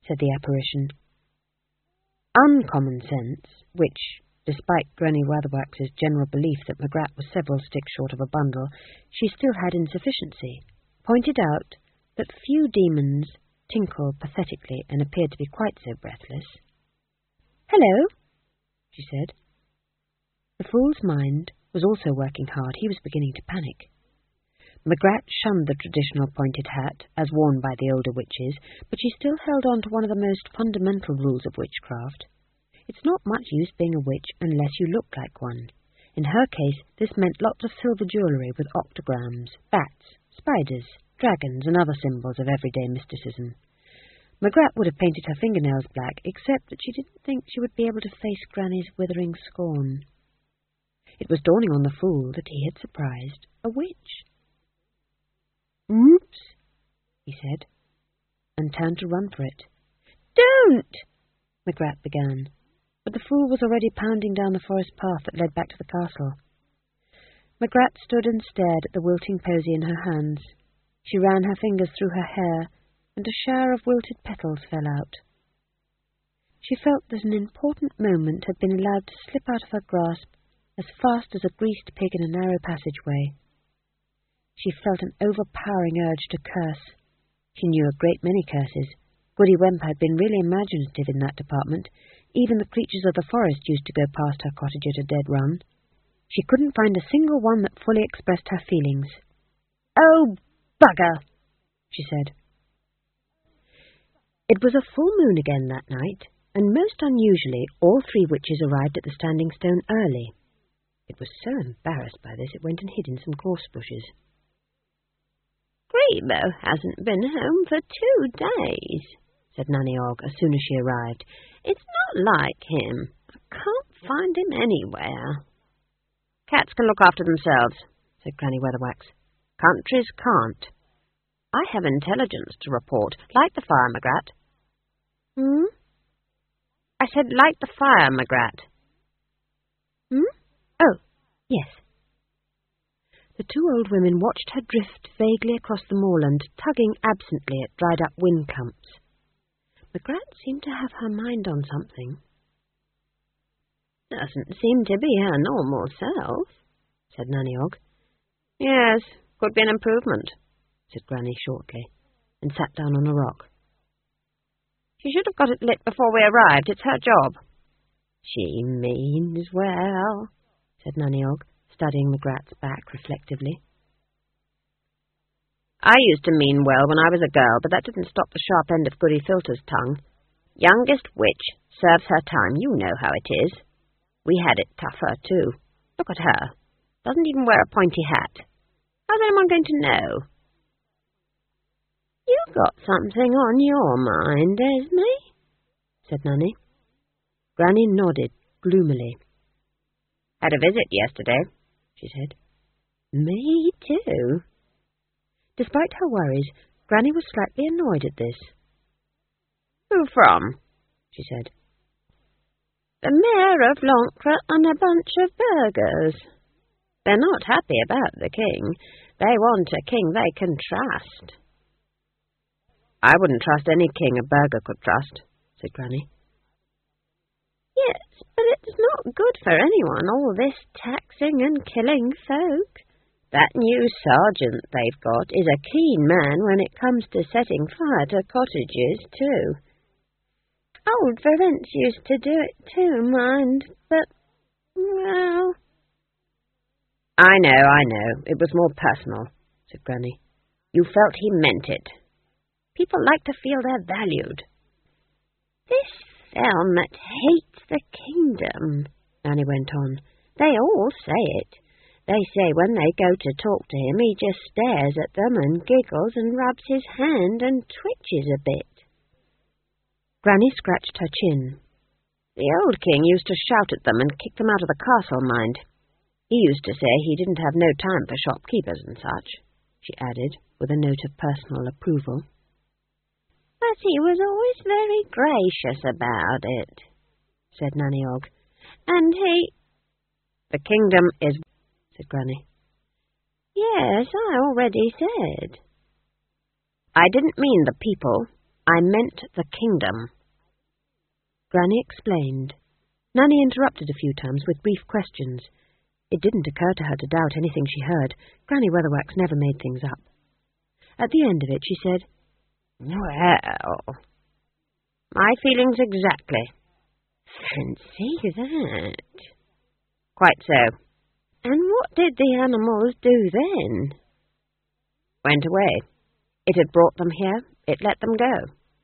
said the apparition. Uncommon sense, which, despite Granny Weatherwax's general belief that Magrat was several sticks short of a bundle, she still had insufficiency, pointed out that few demons tinkled pathetically and appeared to be quite so breathless. "Hello," she said. The fool's mind was also working hard. He was beginning to panic. Magrat shunned the traditional pointed hat, as worn by the older witches, but she still held on to one of the most fundamental rules of witchcraft. It's not much use being a witch unless you look like one. In her case, this meant lots of silver jewellery with octograms, bats, spiders, dragons, and other symbols of everyday mysticism. Magrat would have painted her fingernails black, except that she didn't think she would be able to face Granny's withering scorn. It was dawning on the fool that he had surprised a witch. "Oops," he said, and turned to run for it. "Don't!" Magrat began, but the fool was already pounding down the forest path that led back to the castle. Magrat stood and stared at the wilting posy in her hands. She ran her fingers through her hair, and a shower of wilted petals fell out. She felt that an important moment had been allowed to slip out of her grasp as fast as a greased pig in a narrow passageway. She felt an overpowering urge to curse. She knew a great many curses. Goody Wemp had been really imaginative in that department. Even the creatures of the forest used to go past her cottage at a dead run. She couldn't find a single one that fully expressed her feelings. "Oh, bugger!" she said. It was a full moon again that night, and most unusually all three witches arrived at the Standing Stone early. It was so embarrassed by this it went and hid in some gorse bushes. "Grebo hasn't been home for 2 days, said Nanny Ogg as soon as she arrived. "It's not like him. I can't find him anywhere." "Cats can look after themselves," said Granny Weatherwax. "Countries can't. I have intelligence to report. Light the fire, Magrat." "I said light the fire, Magrat." "Oh, yes." The 2 old women watched her drift vaguely across the moorland, tugging absently at dried-up wind clumps. Magrat seemed to have her mind on something. "Doesn't seem to be her normal self," said Nanny Ogg. "Yes, could be an improvement," said Granny shortly, and sat down on a rock. "She should have got it lit before we arrived. It's her job." "She means well," said Nanny Ogg, studying Magrat's back reflectively. "I used to mean well when I was a girl, but that didn't stop the sharp end of Goody Filter's tongue. Youngest witch serves her time, you know how it is. We had it tougher, too. Look at her. Doesn't even wear a pointy hat. How's anyone going to know?" "You've got something on your mind, Esme," said Nanny. Granny nodded gloomily. "Had a visit yesterday," she said. "Me too." Despite her worries, Granny was slightly annoyed at this. "Who from?" she said. "The Mayor of Lancre and a bunch of burghers. They're not happy about the king. They want a king they can trust." "I wouldn't trust any king a burgher could trust," said Granny. "Yes, but it's not good for anyone, all this taxing and killing folk. That new sergeant they've got is a keen man when it comes to setting fire to cottages, too. Old Verence used to do it too, mind, but, well..." I know. It was more personal," said Granny. "You felt he meant it. People like to feel they're valued." "This Thelmet hates the kingdom," Nanny went on. "They all say it. They say when they go to talk to him, he just stares at them and giggles and rubs his hand and twitches a bit." Granny scratched her chin. "The old king used to shout at them and kick them out of the castle, mind. He used to say he didn't have no time for shopkeepers and such," she added, with a note of personal approval. "But he was always very gracious about it," said Nanny Ogg. "And he—" "The kingdom is—" said Granny. "Yes, I already said." "I didn't mean the people. I meant the kingdom. Granny explained. Nanny interrupted a few times with brief questions. It didn't occur to her to doubt anything she heard. Granny Weatherwax never made things up. At the end of it, she said, "Well, my feelings exactly. Fancy that." "Quite so." "And what did the animals do then?" "Went away. It had brought them here. It let them go."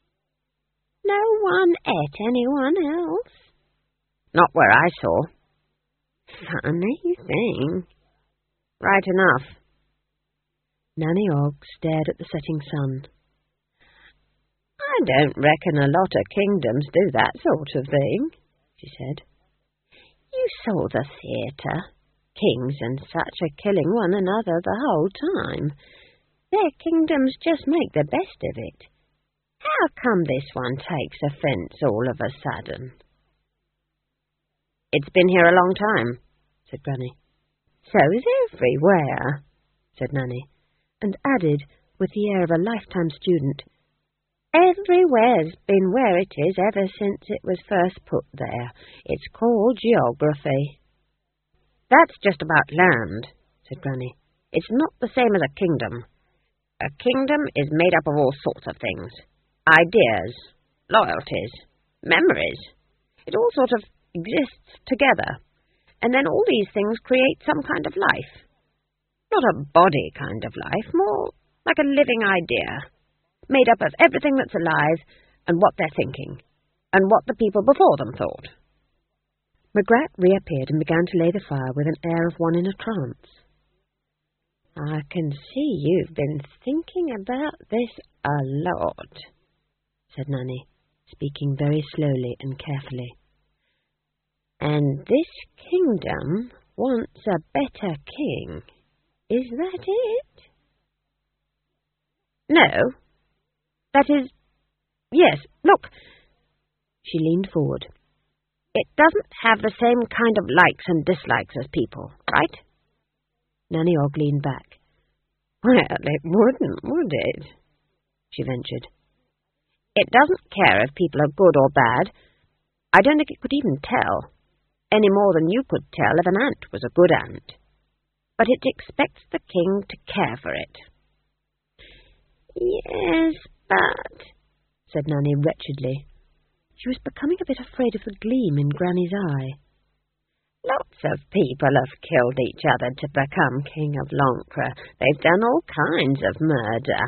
"No one ate anyone else?" "Not where I saw." "Funny thing." "Right enough." Nanny Ogg stared at the setting sun. "I don't reckon a lot of kingdoms do that sort of thing," she said. "You saw the theatre. Kings and such are killing one another the whole time. Their kingdoms just make the best of it. How come this one takes offence all of a sudden?" "It's been here a long time," said Granny. "So's everywhere," said Nanny, and added, with the air of a lifetime student, "Everywhere's been where it is ever since it was first put there. It's called geography." "That's just about land," said Granny. "It's not the same as a kingdom. A kingdom is made up of all sorts of things. Ideas, loyalties, memories. It all sort of exists together. And then all these things create some kind of life. Not a body kind of life, more like a living idea, made up of everything that's alive and what they're thinking, and what the people before them thought." Magrat reappeared and began to lay the fire with an air of one in a trance. "I can see you've been thinking about this a lot," said Nanny, speaking very slowly and carefully. "And this kingdom wants a better king. Is that it?" "No. That is, yes, look." She leaned forward. "It doesn't have the same kind of likes and dislikes as people, right?" Nanny Ogg leaned back. "Well, it wouldn't, would it?" she ventured. "It doesn't care if people are good or bad. I don't think it could even tell, any more than you could tell if an ant was a good ant. But it expects the king to care for it." "Yes, but," said Nanny wretchedly. She was becoming a bit afraid of the gleam in Granny's eye. "Lots of people have killed each other to become King of Loncra. They've done all kinds of murder."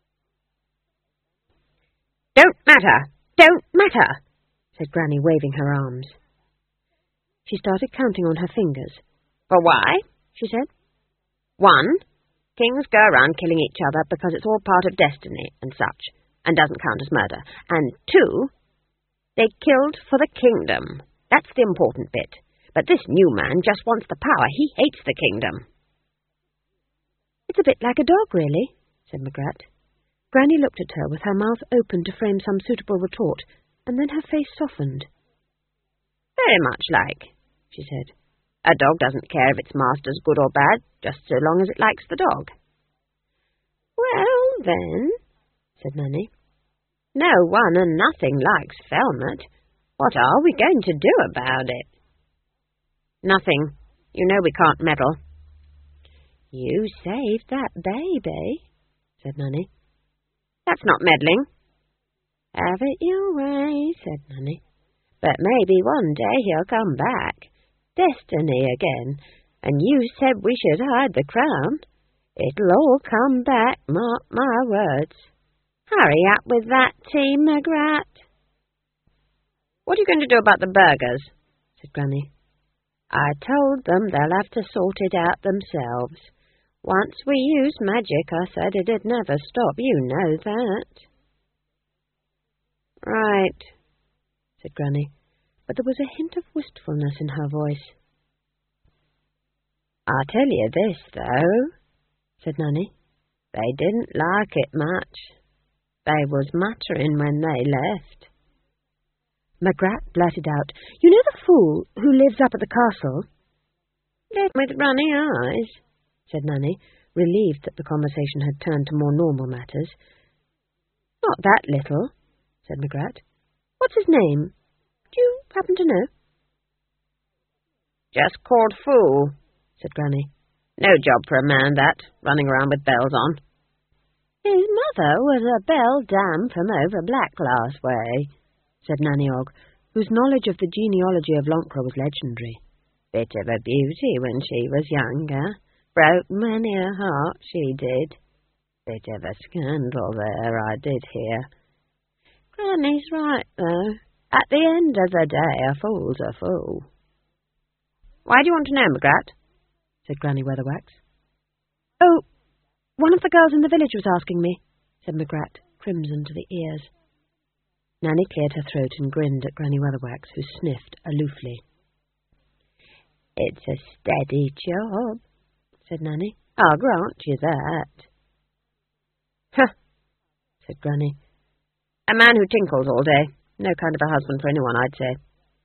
"Don't matter," said Granny, waving her arms. She started counting on her fingers. "For why?" she said. "1, kings go around killing each other because it's all part of destiny and such, and doesn't count as murder. And 2, they killed for the kingdom. That's the important bit. But this new man just wants the power. He hates the kingdom." "It's a bit like a dog, really," said Magrat. Granny looked at her with her mouth open to frame some suitable retort, and then her face softened. "Very much like," she said. "A dog doesn't care if its master's good or bad, just so long as it likes the dog." "Well, then," said Nanny, "no one and nothing likes Felmet. What are we going to do about it?" "Nothing. You know we can't meddle." "You saved that baby," said Nanny. "That's not meddling." "Have it your way," said Nanny. "But maybe one day he'll come back. Destiny again. And you said we should hide the crown. It'll all come back, mark my words. Hurry up with that tea, Magrat." "What are you going to do about the burgers?" said Granny. "I told them they'll have to sort it out themselves. Once we used magic, I said it'd never stop. You know that." "Right," said Granny, but there was a hint of wistfulness in her voice. "I'll tell you this, though," said Nanny. "They didn't like it much. They was muttering when they left." Magrat blurted out, "You know the fool who lives up at the castle?" "Live with runny eyes," said Nanny, relieved that the conversation had turned to more normal matters. "Not that little," said Magrat. What's his name? Do you happen to know? Just called Fool, said Granny. No job for a man, that, running around with bells on. His mother was a beldam from over Blackglass way, said Nanny Ogg, whose knowledge of the genealogy of Lonkra was legendary. Bit of a beauty when she was younger. Broke many a heart, she did. Bit of a scandal there, I did hear. Granny's right, though. At the end of the day, a fool's a fool. Why do you want to know, Magrat? Said Granny Weatherwax. Oh, one of the girls in the village was asking me, said Magrat, crimson to the ears. Nanny cleared her throat and grinned at Granny Weatherwax, who sniffed aloofly. It's a steady job, said Nanny. I'll grant you that. Huh, said Granny. A man who tinkles all day. No kind of a husband for anyone, I'd say.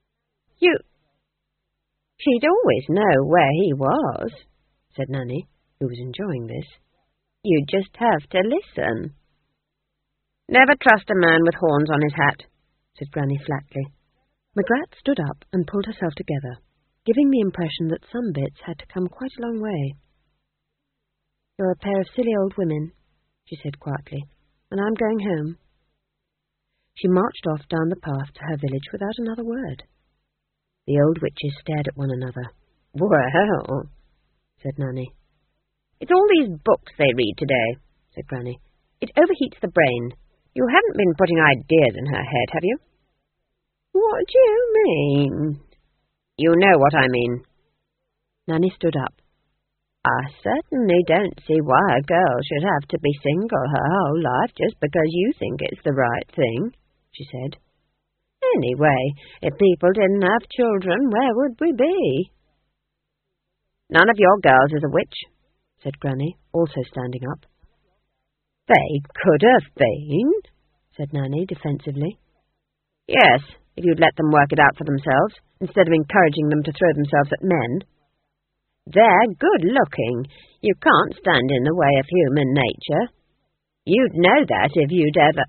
She'd always know where he was, said Nanny, who was enjoying this. You'd just have to listen. Never trust a man with horns on his hat, said Granny flatly. Magrat stood up and pulled herself together, giving the impression that some bits had to come quite a long way. You're a pair of silly old women, she said quietly, and I'm going home. She marched off down the path to her village without another word. The old witches stared at one another. Well, said Nanny. It's all these books they read today, said Granny. It overheats the brain. You haven't been putting ideas in her head, have you? What do you mean? You know what I mean. Nanny stood up. I certainly don't see why a girl should have to be single her whole life just because you think it's the right thing, she said. Anyway, if people didn't have children, where would we be? None of your girls is a witch, said Granny, also standing up. They could have been, said Nanny defensively. Yes, if you'd let them work it out for themselves, instead of encouraging them to throw themselves at men. They're good-looking. You can't stand in the way of human nature. You'd know that if you'd ever...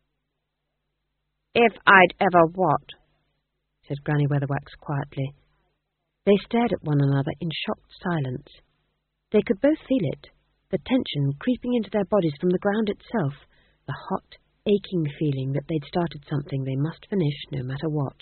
If I'd ever what? Said Granny Weatherwax quietly. They stared at one another in shocked silence. They could both feel it, the tension creeping into their bodies from the ground itself, the hot, aching feeling that they'd started something they must finish no matter what.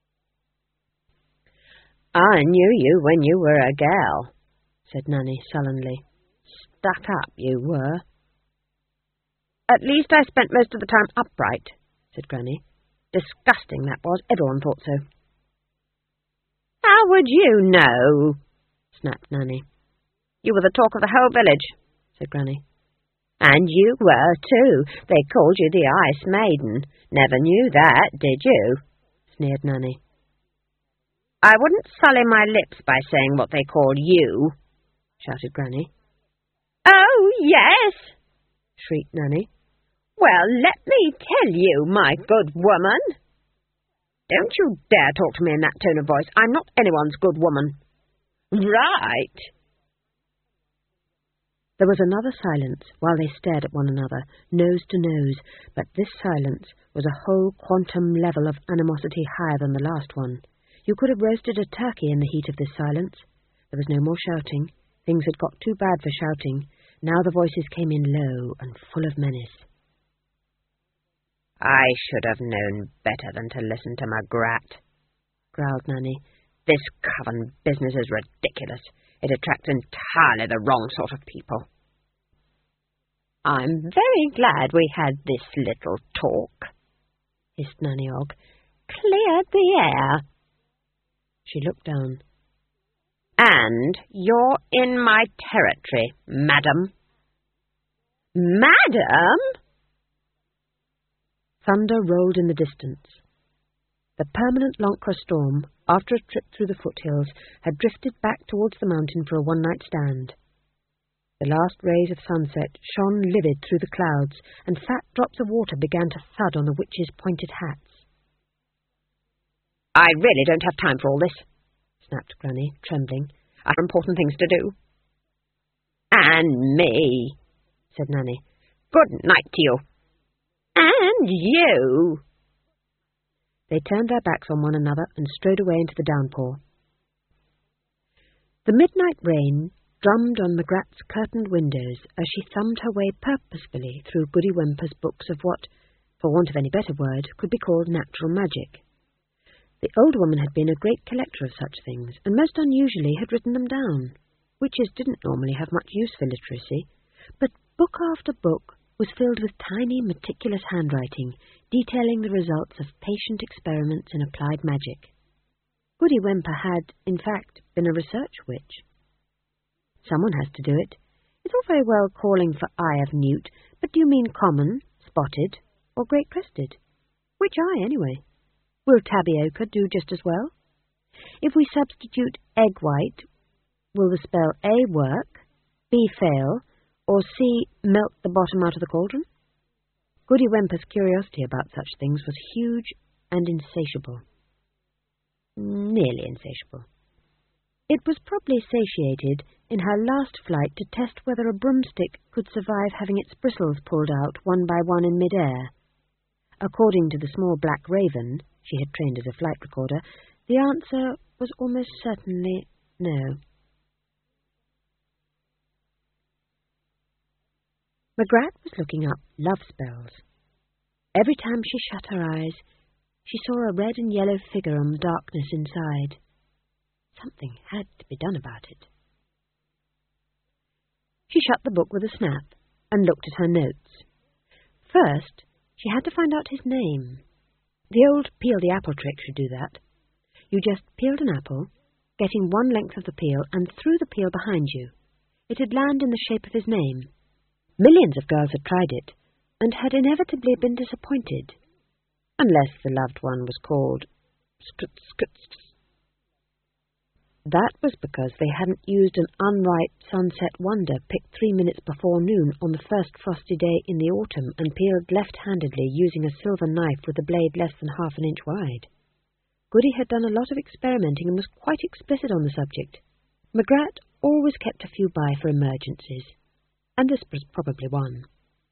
I knew you when you were a gal, said Nanny sullenly. Stuck up, you were. At least I spent most of the time upright, said Granny. Disgusting, that was. Everyone thought so. How would you know? Snapped Nanny. You were the talk of the whole village, said Granny. And you were, too. They called you the Ice Maiden. Never knew that, did you? Sneered Nanny. I wouldn't sully my lips by saying what they called you, shouted Granny. Oh, yes, shrieked Nanny. Well, let me tell you, my good woman. Don't you dare talk to me in that tone of voice. I'm not anyone's good woman. Right. There was another silence while they stared at one another, nose to nose, but this silence was a whole quantum level of animosity higher than the last one. You could have roasted a turkey in the heat of this silence. There was no more shouting. Things had got too bad for shouting. Now the voices came in low and full of menace. I should have known better than to listen to Magrat, growled Nanny. This coven business is ridiculous. It attracts entirely the wrong sort of people. I'm very glad we had this little talk, hissed Nanny Ogg. Cleared the air. She looked down. And you're in my territory, madam. Madam? Thunder rolled in the distance. The permanent Lonkra storm, after a trip through the foothills, had drifted back towards the mountain for a one-night stand. The last rays of sunset shone livid through the clouds, and fat drops of water began to thud on the witches' pointed hats. I really don't have time for all this, snapped Granny, trembling. I have important things to do. And me, said Nanny. Good night to you. And you, They turned their backs on one another and strode away into the downpour. The midnight rain drummed on Magrat's curtained windows as she thumbed her way purposefully through Goody Wemper's books of what, for want of any better word, could be called natural magic. The old woman had been a great collector of such things, and most unusually had written them down. Witches didn't normally have much use for literacy, but book after book was filled with tiny, meticulous handwriting, detailing the results of patient experiments in applied magic. Goody Wemper had, in fact, been a research witch. Someone has to do it. It's all very well calling for Eye of Newt, but do you mean common, spotted, or great-crested? Which eye, anyway? Will Tabioca do just as well? If we substitute egg white, will the spell A work, B fail, or C melt the bottom out of the cauldron? Goody Wemper's curiosity about such things was huge and insatiable. Nearly insatiable. It was probably satiated in her last flight to test whether a broomstick could survive having its bristles pulled out one by one in mid-air. According to the small black raven she had trained as a flight recorder, the answer was almost certainly no. Magrat was looking up love spells. Every time she shut her eyes, she saw a red and yellow figure on the darkness inside. Something had to be done about it. She shut the book with a snap and looked at her notes. First, she had to find out his name. The old peel-the-apple trick should do that. You just peeled an apple, getting one length of the peel, and threw the peel behind you. It'd land in the shape of his name. Millions of girls had tried it, and had inevitably been disappointed, unless the loved one was called Skutskutsk. That was because they hadn't used an unripe sunset wonder picked 3 minutes before noon on the first frosty day in the autumn and peeled left-handedly using a silver knife with a blade less than half an inch wide. Goody had done a lot of experimenting and was quite explicit on the subject. Magrat always kept a few by for emergencies, and this was probably one.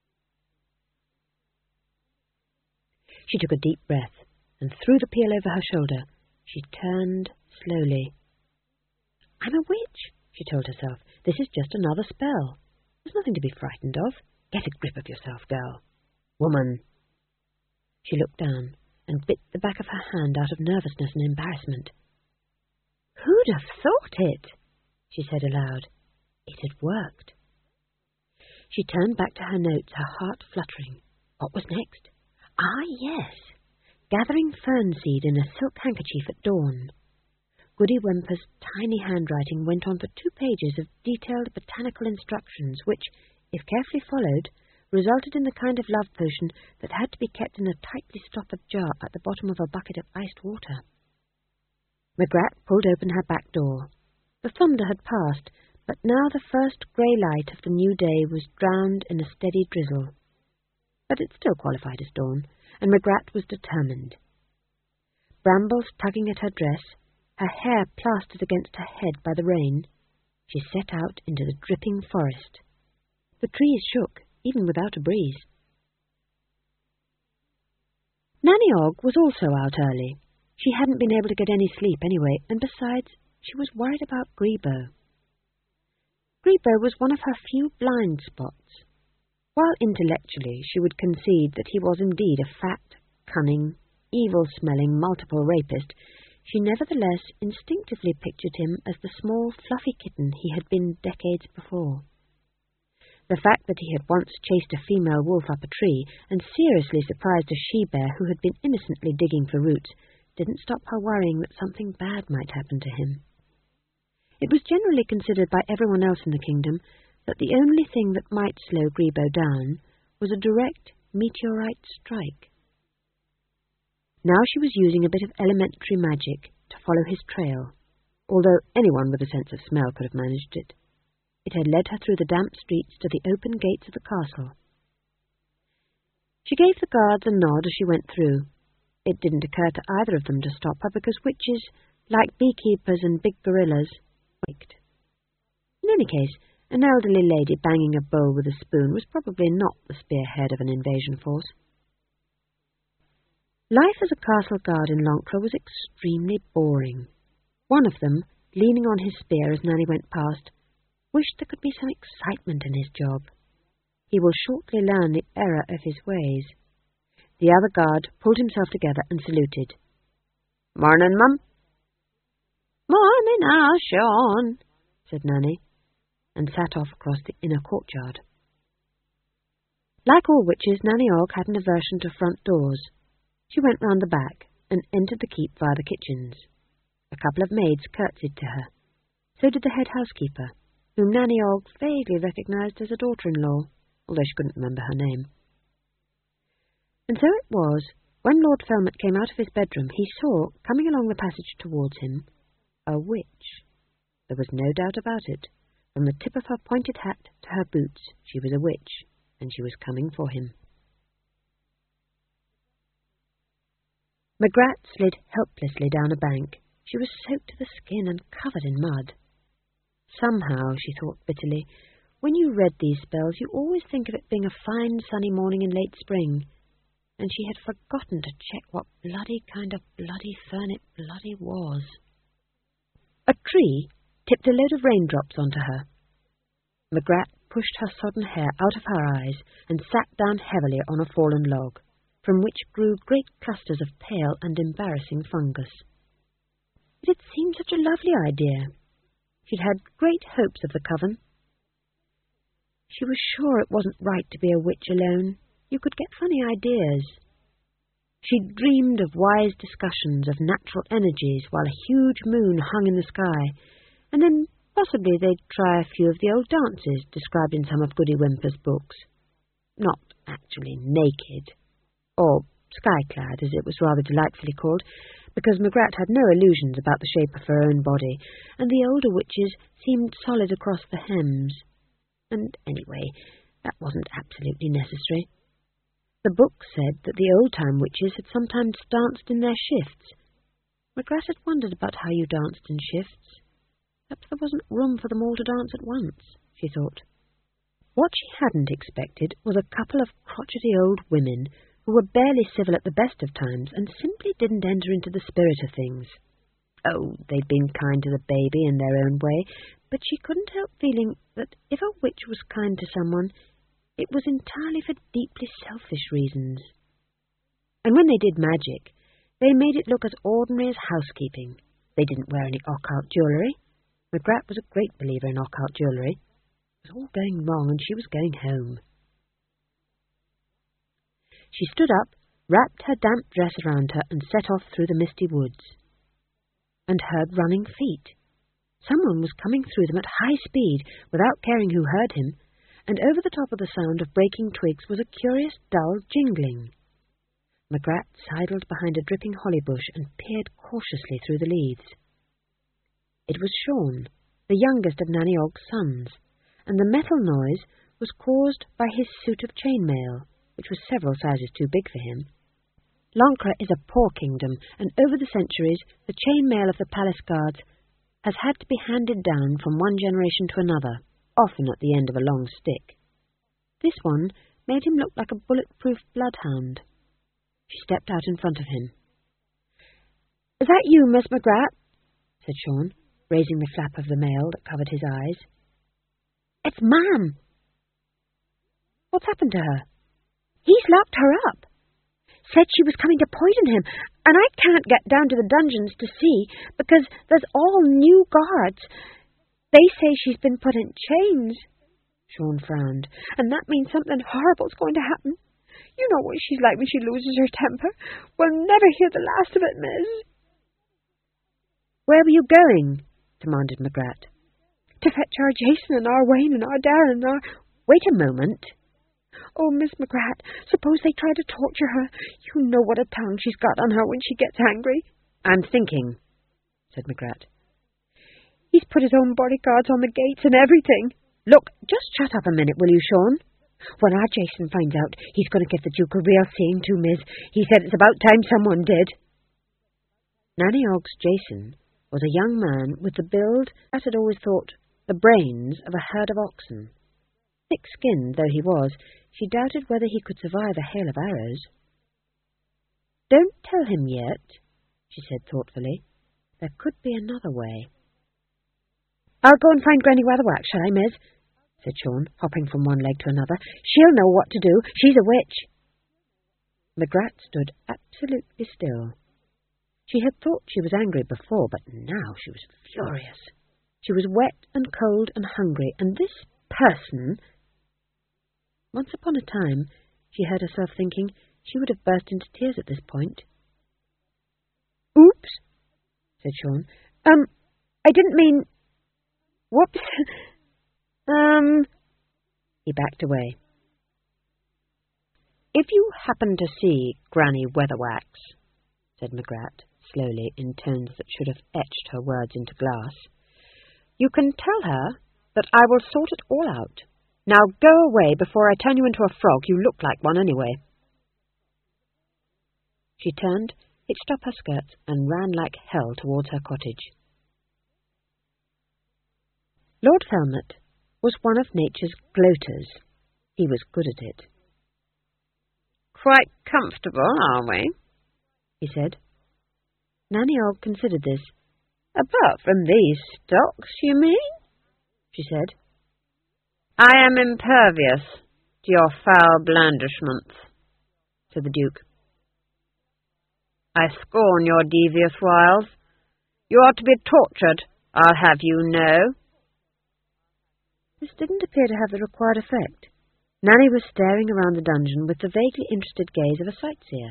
She took a deep breath and threw the peel over her shoulder. She turned slowly. I'm a witch, she told herself. This is just another spell. There's nothing to be frightened of. Get a grip of yourself, girl. Woman. She looked down and bit the back of her hand out of nervousness and embarrassment. Who'd have thought it? She said aloud. It had worked. She turned back to her notes, her heart fluttering. What was next? Ah, yes. Gathering fernseed in a silk handkerchief at dawn. Goody Wemper's tiny handwriting went on for 2 pages of detailed botanical instructions which, if carefully followed, resulted in the kind of love potion that had to be kept in a tightly stoppered jar at the bottom of a bucket of iced water. Magrat pulled open her back door. The thunder had passed, but now the first grey light of the new day was drowned in a steady drizzle. But it still qualified as dawn, and Magrat was determined. Brambles tugging at her dress, her hair plastered against her head by the rain, she set out into the dripping forest. The trees shook, even without a breeze. Nanny Og was also out early. She hadn't been able to get any sleep anyway, and besides, she was worried about Grebo. Grebo was one of her few blind spots. While intellectually she would concede that he was indeed a fat, cunning, evil-smelling multiple rapist, she nevertheless instinctively pictured him as the small, fluffy kitten he had been decades before. The fact that he had once chased a female wolf up a tree and seriously surprised a she-bear who had been innocently digging for roots didn't stop her worrying that something bad might happen to him. It was generally considered by everyone else in the kingdom that the only thing that might slow Grebo down was a direct meteorite strike. Now she was using a bit of elementary magic to follow his trail, although anyone with a sense of smell could have managed it. It had led her through the damp streets to the open gates of the castle. She gave the guards a nod as she went through. It didn't occur to either of them to stop her because witches, like beekeepers and big gorillas, waked. In any case, an elderly lady banging a bowl with a spoon was probably not the spearhead of an invasion force. Life as a castle guard in Lancre was extremely boring. One of them, leaning on his spear as Nanny went past, wished there could be some excitement in his job. He will shortly learn the error of his ways. The other guard pulled himself together and saluted. "Morning, Mum." "Morning, Sean," said Nanny, and sat off across the inner courtyard. Like all witches, Nanny Ogg had an aversion to front doors. She went round the back and entered the keep via the kitchens. A couple of maids curtsied to her. So did the head housekeeper, whom Nanny Ogg vaguely recognised as a daughter-in-law, although she couldn't remember her name. And so it was, when Lord Felmet came out of his bedroom, he saw, coming along the passage towards him, a witch. There was no doubt about it. From the tip of her pointed hat to her boots, she was a witch, and she was coming for him. Magrat slid helplessly down a bank. She was soaked to the skin and covered in mud. Somehow, she thought bitterly, when you read these spells, you always think of it being a fine sunny morning in late spring, and she had forgotten to check what bloody kind of bloody fern it bloody was. A tree tipped a load of raindrops onto her. Magrat pushed her sodden hair out of her eyes and sat down heavily on a fallen log, from which grew great clusters of pale and embarrassing fungus. It had seemed such a lovely idea. She'd had great hopes of the coven. She was sure it wasn't right to be a witch alone. You could get funny ideas. She dreamed of wise discussions of natural energies while a huge moon hung in the sky, and then possibly they'd try a few of the old dances described in some of Goody Whimper's books. Not actually naked, or sky-clad, as it was rather delightfully called, because Magrat had no illusions about the shape of her own body, and the older witches seemed solid across the hems. And anyway, that wasn't absolutely necessary. The book said that the old-time witches had sometimes danced in their shifts. Magrat had wondered about how you danced in shifts. Perhaps there wasn't room for them all to dance at once, she thought. What she hadn't expected was a couple of crotchety old women who were barely civil at the best of times and simply didn't enter into the spirit of things. Oh, they'd been kind to the baby in their own way, but she couldn't help feeling that if a witch was kind to someone, it was entirely for deeply selfish reasons. And when they did magic, they made it look as ordinary as housekeeping. They didn't wear any occult jewellery. Magrat was a great believer in occult jewellery. It was all going wrong, and she was going home. She stood up, wrapped her damp dress around her, and set off through the misty woods, and heard running feet. Someone was coming through them at high speed, without caring who heard him, and over the top of the sound of breaking twigs was a curious, dull jingling. Magrat sidled behind a dripping holly bush and peered cautiously through the leaves. It was Sean, the youngest of Nanny Ogg's sons, and the metal noise was caused by his suit of chainmail, which was several sizes too big for him. Lancre is a poor kingdom, and over the centuries the chainmail of the palace guards has had to be handed down from one generation to another, often at the end of a long stick. This one made him look like a bulletproof bloodhound. She stepped out in front of him. "Is that you, Miss Magrat?" said Sean, raising the flap of the mail that covered his eyes. "It's Ma'am." "What's happened to her?" "He's locked her up. Said she was coming to poison him, and I can't get down to the dungeons to see, because there's all new guards. They say she's been put in chains." Sean frowned. "And that means something horrible's going to happen. You know what she's like when she loses her temper. We'll never hear the last of it, miss." "Where were you going?" demanded Magrat. "To fetch our Jason and our Wayne and our Darren and our—" "Wait a moment." "Oh, Miss Magrat, suppose they try to torture her. You know what a tongue she's got on her when she gets angry." "I'm thinking," said Magrat. "He's put his own bodyguards on the gates and everything." "Look, just shut up a minute, will you, Sean? When our Jason finds out, he's going to give the Duke a real seeing to, miss. He said it's about time someone did." Nanny Ogg's Jason was a young man with the build that had always thought the brains of a herd of oxen. Thick-skinned though he was, she doubted whether he could survive a hail of arrows. Don't tell him yet, she said thoughtfully. There could be another way. I'll go and find Granny Weatherwax, shall I, Miss? Said Sean, hopping from one leg to another. She'll know what to do. She's a witch. Magrat stood absolutely still. She had thought she was angry before, but now she was furious. She was wet and cold and hungry, and this person... Once upon a time, she heard herself thinking she would have burst into tears at this point. Oops, said Sean. I didn't mean... Whoops. He backed away. If you happen to see Granny Weatherwax, said Magrat, slowly, in tones that should have etched her words into glass, you can tell her that I will sort it all out. Now go away before I turn you into a frog. You look like one anyway. She turned, hitched up her skirts, and ran like hell towards her cottage. Lord Felmet was one of nature's gloaters. He was good at it. Quite comfortable, are we? He said. Nanny Ogg considered this. Apart from these stocks, you mean? She said. I am impervious to your foul blandishments, said the Duke. I scorn your devious wiles. You ought to be tortured, I'll have you know. This didn't appear to have the required effect. Nanny was staring around the dungeon with the vaguely interested gaze of a sightseer.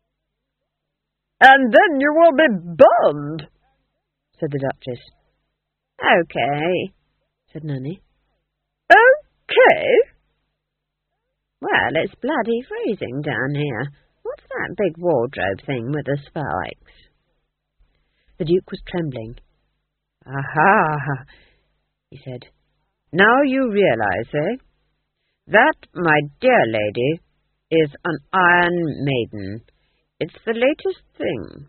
And then you will be burned, said the Duchess. Okay, said Nanny. Okay? Well, it's bloody freezing down here. What's that big wardrobe thing with the spikes? The Duke was trembling. Aha, he said. Now you realize, eh? That, my dear lady, is an Iron Maiden. It's the latest thing.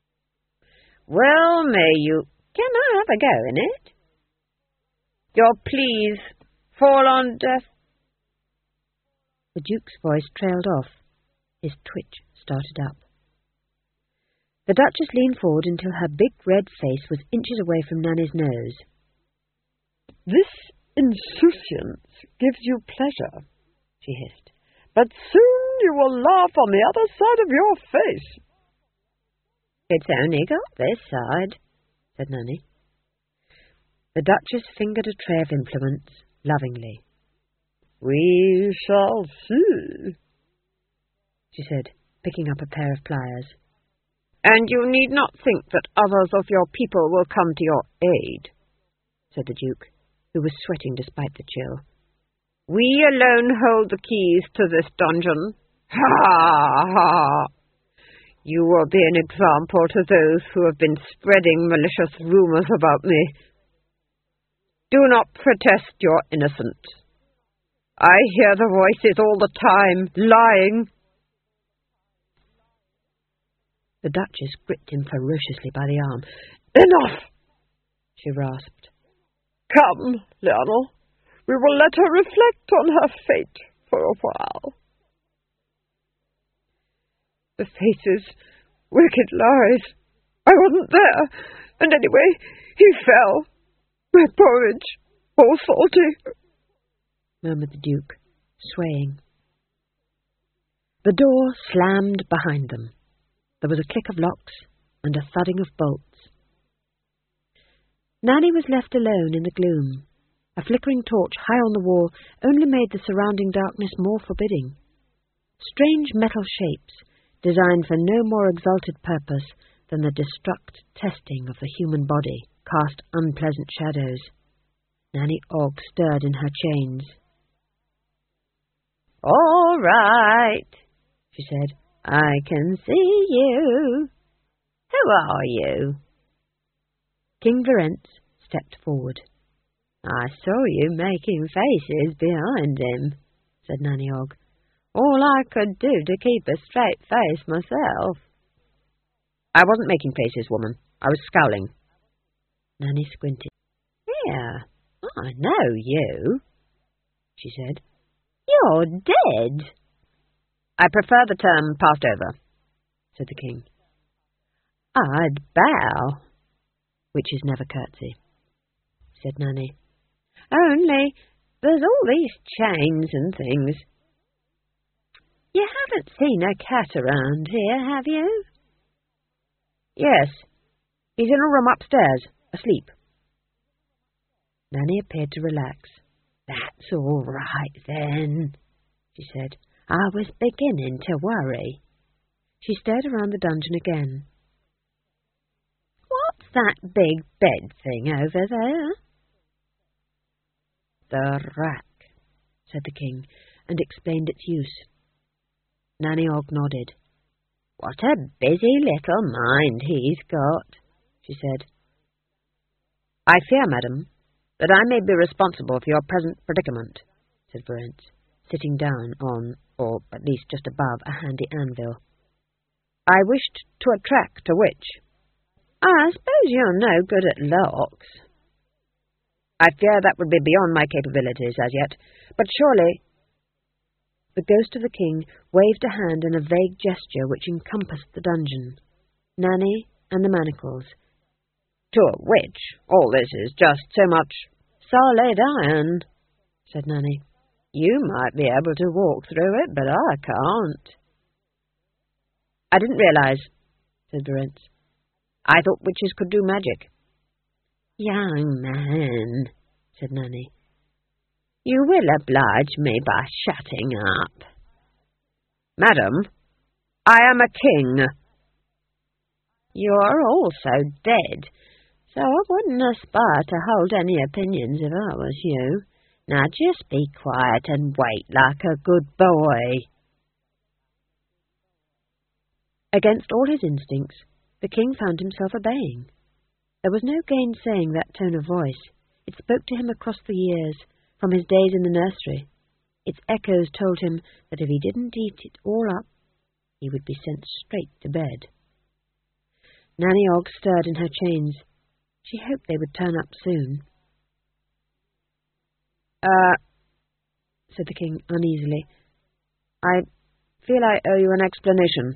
Well, may you... Can I have a go in it? Your pleas fall on deaf... The Duke's voice trailed off. His twitch started up. The Duchess leaned forward until her big red face was inches away from Nanny's nose. This insouciance gives you pleasure, she hissed, but soon you will laugh on the other side of your face. It's only got this side, said Nanny. The Duchess fingered a tray of implements lovingly. We shall see, she said, picking up a pair of pliers. And you need not think that others of your people will come to your aid, said the Duke, who was sweating despite the chill. We alone hold the keys to this dungeon. Ha, ha! You will be an example to those who have been spreading malicious rumours about me. Do not protest your innocence. I hear the voices all the time, lying. The Duchess gripped him ferociously by the arm. Enough, she rasped. Come, Lionel. We will let her reflect on her fate for a while. The faces, wicked lies. I wasn't there. And anyway, he fell. My porridge, all salty, murmured the Duke, swaying. The door slammed behind them. There was a click of locks and a thudding of bolts. Nanny was left alone in the gloom. A flickering torch high on the wall only made the surrounding darkness more forbidding. Strange metal shapes, designed for no more exalted purpose than the destruct testing of the human body, cast unpleasant shadows. Nanny Ogg stirred in her chains. All right, she said. I can see you. Who are you? King Verence stepped forward. I saw you making faces behind him, said Nanny Ogg. All I could do to keep a straight face myself. I wasn't making faces, woman. I was scowling. Nanny squinted. Here, I know you, she said. You're dead. I prefer the term passed over. said the king. I'd bow. Witches never curtsy, said Nanny. Only there's all these chains and things. You haven't seen a cat around here, have you? Yes. He's in a room upstairs, asleep. Nanny appeared to relax. That's all right, then, she said. I was beginning to worry. She stared around the dungeon again. What's that big bed thing over there? The rack, said the king, and explained its use. Nanny Ogg nodded. What a busy little mind he's got, she said. I fear, madam, that I may be responsible for your present predicament, said Verence, sitting down on, or at least just above, a handy anvil. I wished to attract a witch. I suppose you're no good at locks. I fear that would be beyond my capabilities as yet, but surely... The ghost of the king waved a hand in a vague gesture which encompassed the dungeon, Nanny and the manacles. To a witch, all this is just so much solid iron, said Nanny. You might be able to walk through it, but I can't. I didn't realize, said Verence. I thought witches could do magic. Young man, said Nanny, you will oblige me by shutting up. Madam, I am a king. You're also dead, so I wouldn't aspire to hold any opinions if I was you. Now just be quiet and wait like a good boy. Against all his instincts, the king found himself obeying. There was no gainsaying that tone of voice. It spoke to him across the years, from his days in the nursery. Its echoes told him that if he didn't eat it all up, he would be sent straight to bed. Nanny Ogg stirred in her chains. She hoped they would turn up soon. Said the king uneasily. I feel I owe you an explanation.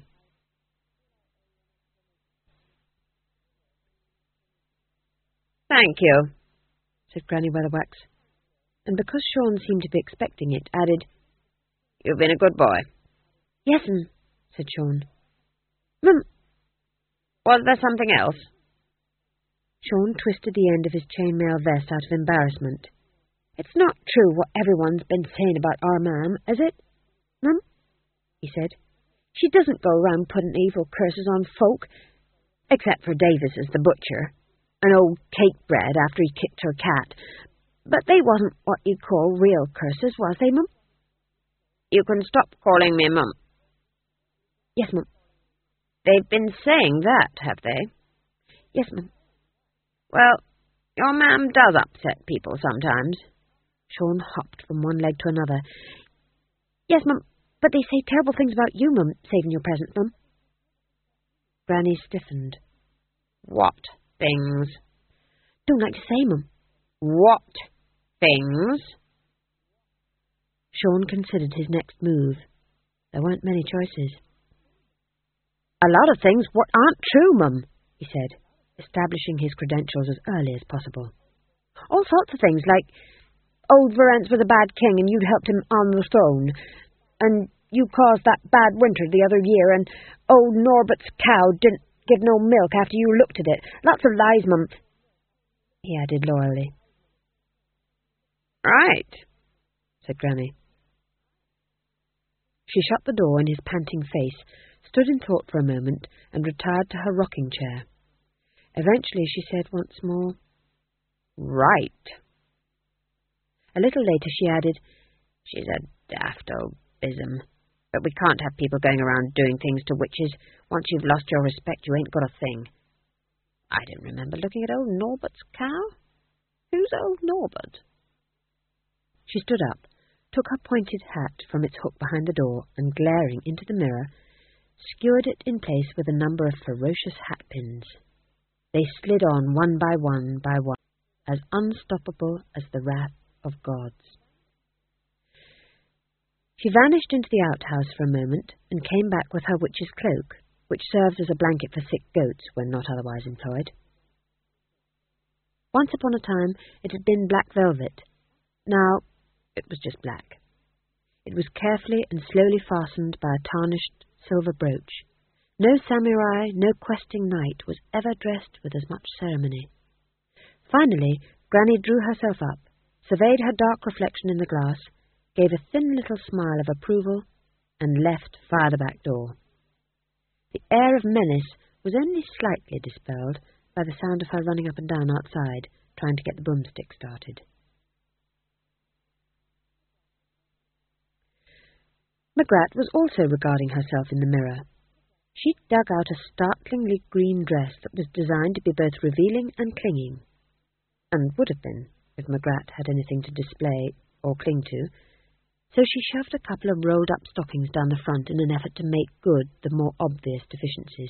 Thank you, said Granny Weatherwax, and because Sean seemed to be expecting it, added, You've been a good boy. Yes'm, said Sean. Was there something else? Sean twisted the end of his chainmail vest out of embarrassment. It's not true what everyone's been saying about our mam, is it, Mum? He said. She doesn't go round putting evil curses on folk, except for Davis as the butcher, an old cake bread after he kicked her cat. But they wasn't what you'd call real curses, was they, Mum? You can stop calling me Mum. Yes, Mum. They've been saying that, have they? Yes, Mum. Well, your mam does upset people sometimes. Sean hopped from one leg to another. Yes, Mum, but they say terrible things about you, Mum, saving your presents, Mum. Granny stiffened. What things? Don't like to say, Mum. What things? Sean considered his next move. There weren't many choices. A lot of things what aren't true, Mum, he said, establishing his credentials as early as possible. All sorts of things, like old Verence was a bad king and you'd helped him on the throne, and you caused that bad winter the other year, and old Norbert's cow didn't give no milk after you looked at it. Lots of lies, Mum, he added loyally. Right, said Granny. She shut the door in his panting face, stood in thought for a moment, and retired to her rocking chair. Eventually she said once more, Right. A little later she added, She's a daft old bism, but we can't have people going around doing things to witches. Once you've lost your respect, you ain't got a thing. I don't remember looking at old Norbert's cow. Who's old Norbert? She stood up, took her pointed hat from its hook behind the door, and glaring into the mirror, skewered it in place with a number of ferocious hatpins. They slid on one by one, as unstoppable as the wrath of gods. She vanished into the outhouse for a moment and came back with her witch's cloak, which serves as a blanket for sick goats when not otherwise employed. Once upon a time it had been black velvet. Now it was just black. It was carefully and slowly fastened by a tarnished silver brooch. No samurai, no questing knight was ever dressed with as much ceremony. Finally, Granny drew herself up, surveyed her dark reflection in the glass, gave a thin little smile of approval, and left via the back door. The air of menace was only slightly dispelled by the sound of her running up and down outside, trying to get the broomstick started. Magrat was also regarding herself in the mirror. She'd dug out a startlingly green dress that was designed to be both revealing and clinging, and would have been if Magrat had anything to display or cling to, so she shoved a couple of rolled-up stockings down the front in an effort to make good the more obvious deficiencies.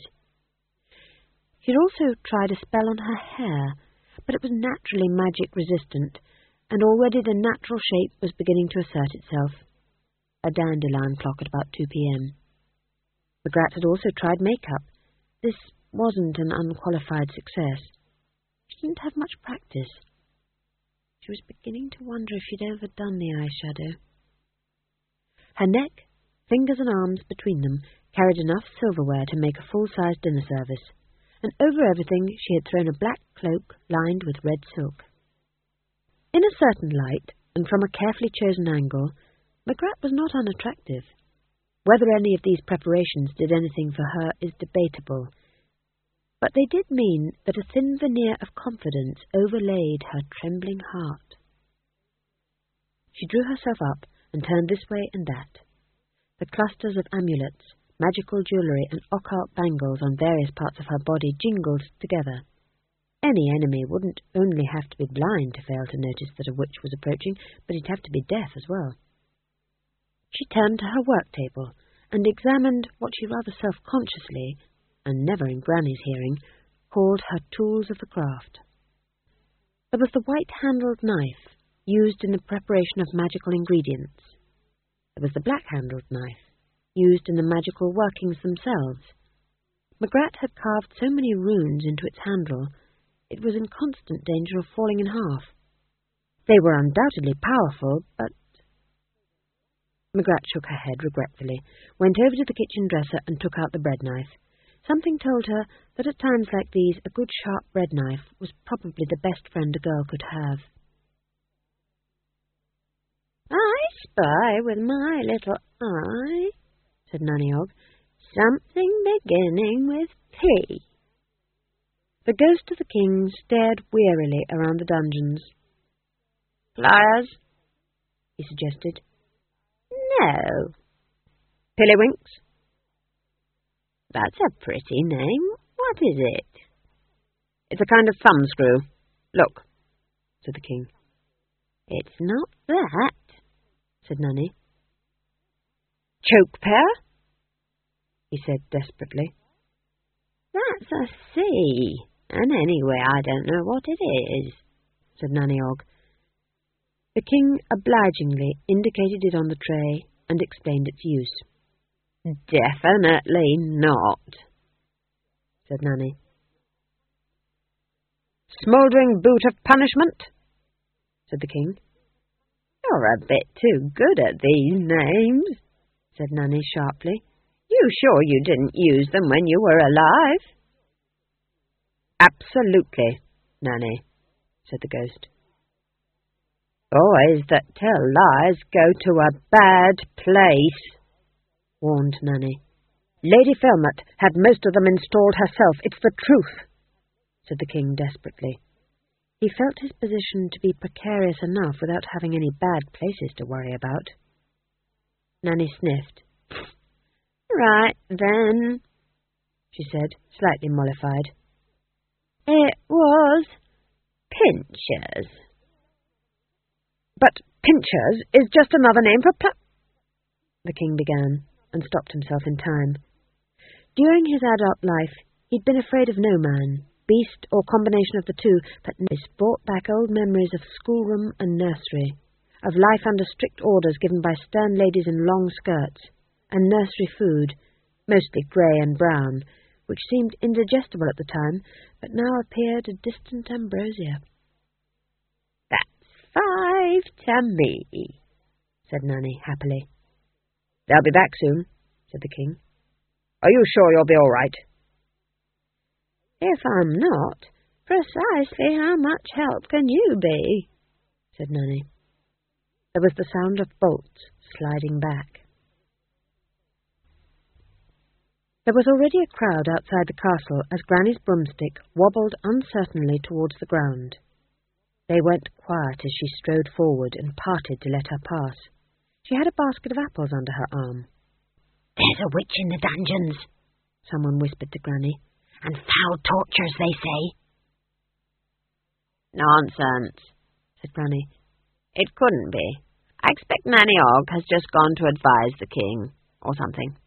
She'd also tried a spell on her hair, but it was naturally magic-resistant, and already the natural shape was beginning to assert itself. A dandelion clock at about 2 p.m. Magrat had also tried makeup. This wasn't an unqualified success. She didn't have much practice. She was beginning to wonder if she'd overdone the eyeshadow. Her neck, fingers and arms between them carried enough silverware to make a full-sized dinner service, and over everything she had thrown a black cloak lined with red silk. In a certain light, and from a carefully chosen angle, Magrat was not unattractive. Whether any of these preparations did anything for her is debatable, but they did mean that a thin veneer of confidence overlaid her trembling heart. She drew herself up and turned this way and that. The clusters of amulets, magical jewellery and occult bangles on various parts of her body jingled together. Any enemy wouldn't only have to be blind to fail to notice that a witch was approaching, but he'd have to be deaf as well. She turned to her work table and examined what she rather self-consciously, and never in Granny's hearing, called her tools of the craft. There was the white-handled knife, used in the preparation of magical ingredients. There was the black-handled knife, used in the magical workings themselves. Magrat had carved so many runes into its handle, it was in constant danger of falling in half. They were undoubtedly powerful, but... Magrat shook her head regretfully, went over to the kitchen dresser and took out the bread knife. Something told her that at times like these a good sharp bread knife was probably the best friend a girl could have. "I spy with my little eye," said Nanny Og, "something beginning with P." The ghost of the king stared wearily around the dungeons. "Pliers?" he suggested. "No." "Pillywinks?" "That's a pretty name. What is it?" "It's a kind of thumbscrew. Look," said the king. "It's not that," said Nanny. "Choke pear?" he said desperately. "That's a C, and anyway I don't know what it is," said Nanny Og. The king obligingly indicated it on the tray and explained its use. "Definitely not," said Nanny. "Smouldering boot of punishment?" said the king. "You're a bit too good at these names," said Nanny sharply. "You sure you didn't use them when you were alive?" "Absolutely, Nanny," said the ghost. "Boys that tell lies go to a bad place," warned Nanny. "Lady Felmut had most of them installed herself. It's the truth," said the king desperately. He felt his position to be precarious enough without having any bad places to worry about. Nanny sniffed. "Right then," she said, slightly mollified. "It was Pinchers." "But Pinchers is just another name for the king began, and stopped himself in time. During his adult life, he'd been afraid of no man, beast or combination of the two, but this brought back old memories of schoolroom and nursery, of life under strict orders given by stern ladies in long skirts, and nursery food, mostly grey and brown, which seemed indigestible at the time, but now appeared a distant ambrosia. "That's 5 to me," said Nanny happily. "They'll be back soon," said the king. "Are you sure you'll be all right?" "If I'm not, precisely how much help can you be?" said Nanny. There was the sound of bolts sliding back. There was already a crowd outside the castle as Granny's broomstick wobbled uncertainly towards the ground. They went quiet as she strode forward and parted to let her pass. She had a basket of apples under her arm. "There's a witch in the dungeons," someone whispered to Granny. "And foul tortures, they say." "Nonsense," said Granny. "It couldn't be. I expect Nanny Ogg has just gone to advise the king, or something."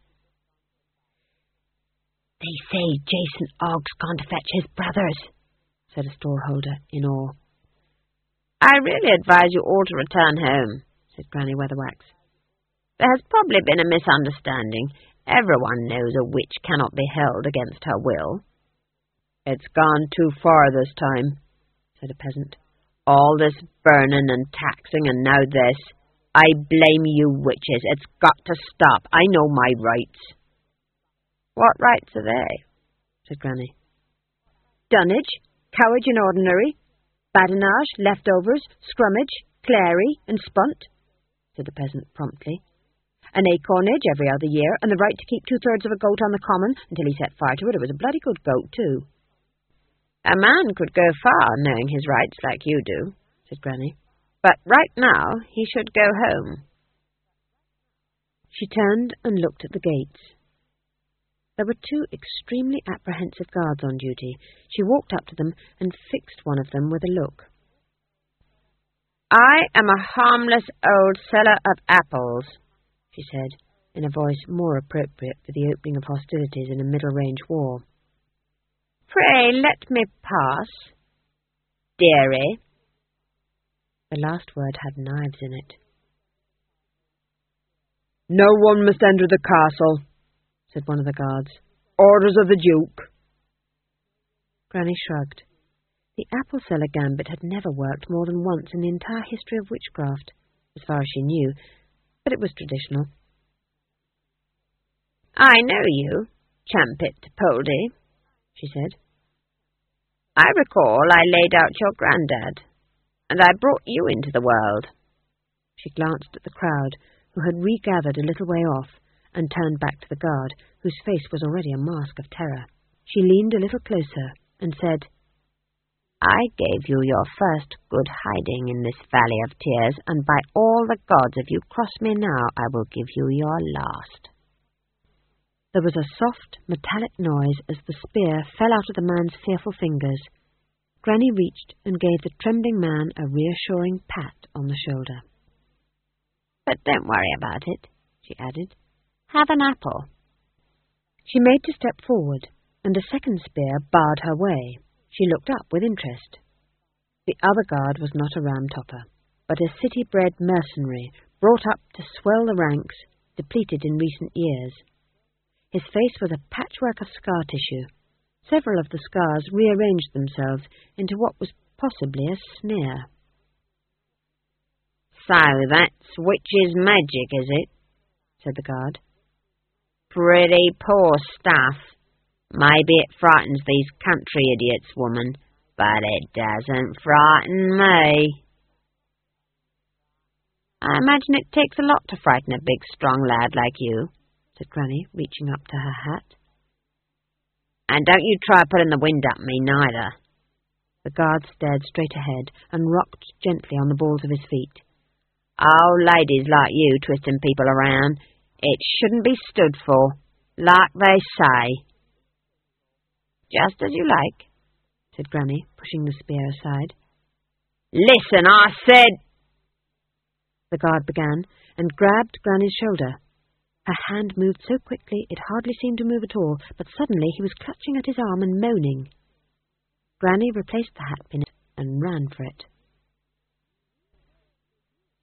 "They say Jason Ogg's gone to fetch his brothers," said a storeholder in awe. "I really advise you all to return home," said Granny Weatherwax. "There has probably been a misunderstanding. Everyone knows a witch cannot be held against her will." "It's gone too far this time," said a peasant. "All this burning and taxing, and now this. I blame you witches. It's got to stop. I know my rights." "What rights are they?" said Granny. "Dunnage, cowage in ordinary, badinage, leftovers, scrummage, clary, and spunt," said the peasant promptly. "An acornage every other year, and the right to keep 2/3 of a goat on the common until he set fire to it. It was a bloody good goat, too." "A man could go far knowing his rights like you do," said Granny. "But right now he should go home." She turned and looked at the gates. There were 2 extremely apprehensive guards on duty. She walked up to them and fixed one of them with a look. "I am a harmless old seller of apples," she said, in a voice more appropriate for the opening of hostilities in a middle-range war. "Pray let me pass, dearie." The last word had knives in it. "No one must enter the castle," said one of the guards. "Orders of the Duke." Granny shrugged. The apple seller gambit had never worked more than once in the entire history of witchcraft, as far as she knew, but it was traditional. "I know you, Champit Poldy," she said. "I recall I laid out your granddad, and I brought you into the world." She glanced at the crowd, who had regathered a little way off, and turned back to the guard, whose face was already a mask of terror. She leaned a little closer and said, "I gave you your first good hiding in this valley of tears, and by all the gods, if you cross me now, I will give you your last." There was a soft, metallic noise as the spear fell out of the man's fearful fingers. Granny reached and gave the trembling man a reassuring pat on the shoulder. "But don't worry about it," she added. "Have an apple." She made to step forward, and a second spear barred her way. She looked up with interest. The other guard was not a ram-topper, but a city-bred mercenary brought up to swell the ranks, depleted in recent years. His face was a patchwork of scar tissue. Several of the scars rearranged themselves into what was possibly a sneer. "So that's witch's magic, is it?" said the guard. "Pretty poor stuff. Maybe it frightens these country idiots, woman, but it doesn't frighten me." "I imagine it takes a lot to frighten a big, strong lad like you," said Granny, reaching up to her hat. "And don't you try putting the wind up me, neither." The guard stared straight ahead and rocked gently on the balls of his feet. "Old ladies like you twisting people around, it shouldn't be stood for, like they say." "Just as you like," said Granny, pushing the spear aside. "Listen, I said—" The guard began and grabbed Granny's shoulder. Her hand moved so quickly it hardly seemed to move at all, but suddenly he was clutching at his arm and moaning. Granny replaced the hatpin and ran for it.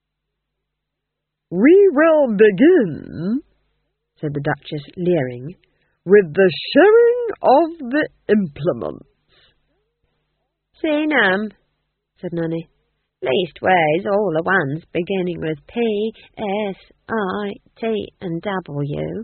"We will begin," said the Duchess, leering, with the showing of the implements. Seen 'em, said Nanny. Leastways, all the ones beginning with P, S, I, T and W.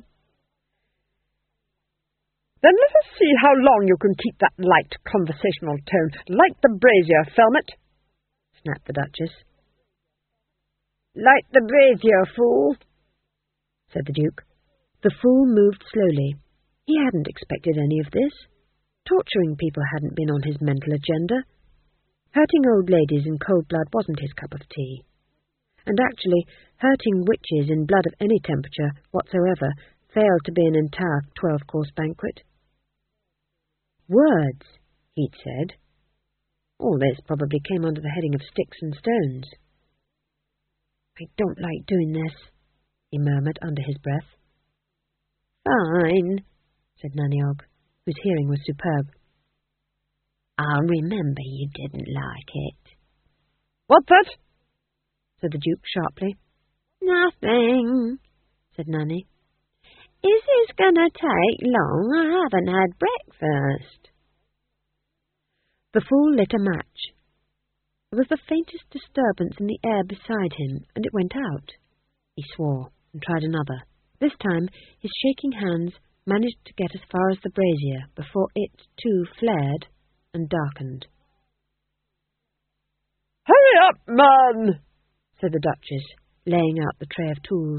Then let us see how long you can keep that light conversational tone. Light the brazier, Felmet, snapped the Duchess. Light the brazier, fool, said the Duke. The fool moved slowly. He hadn't expected any of this. Torturing people hadn't been on his mental agenda. Hurting old ladies in cold blood wasn't his cup of tea. And actually, hurting witches in blood of any temperature whatsoever failed to be an entire 12-course banquet. Words, he'd said. All this probably came under the heading of sticks and stones. I don't like doing this, he murmured under his breath. Fine, said Nanny Ogg, whose hearing was superb. I'll remember you didn't like it. What's that? said the Duke sharply. Nothing, said Nanny. Is this going to take long? I haven't had breakfast. The fool lit a match. There was the faintest disturbance in the air beside him, and it went out. He swore and tried another. This time his shaking hands managed to get as far as the brazier before it, too, flared and darkened. Hurry up, man, said the Duchess, laying out the tray of tools.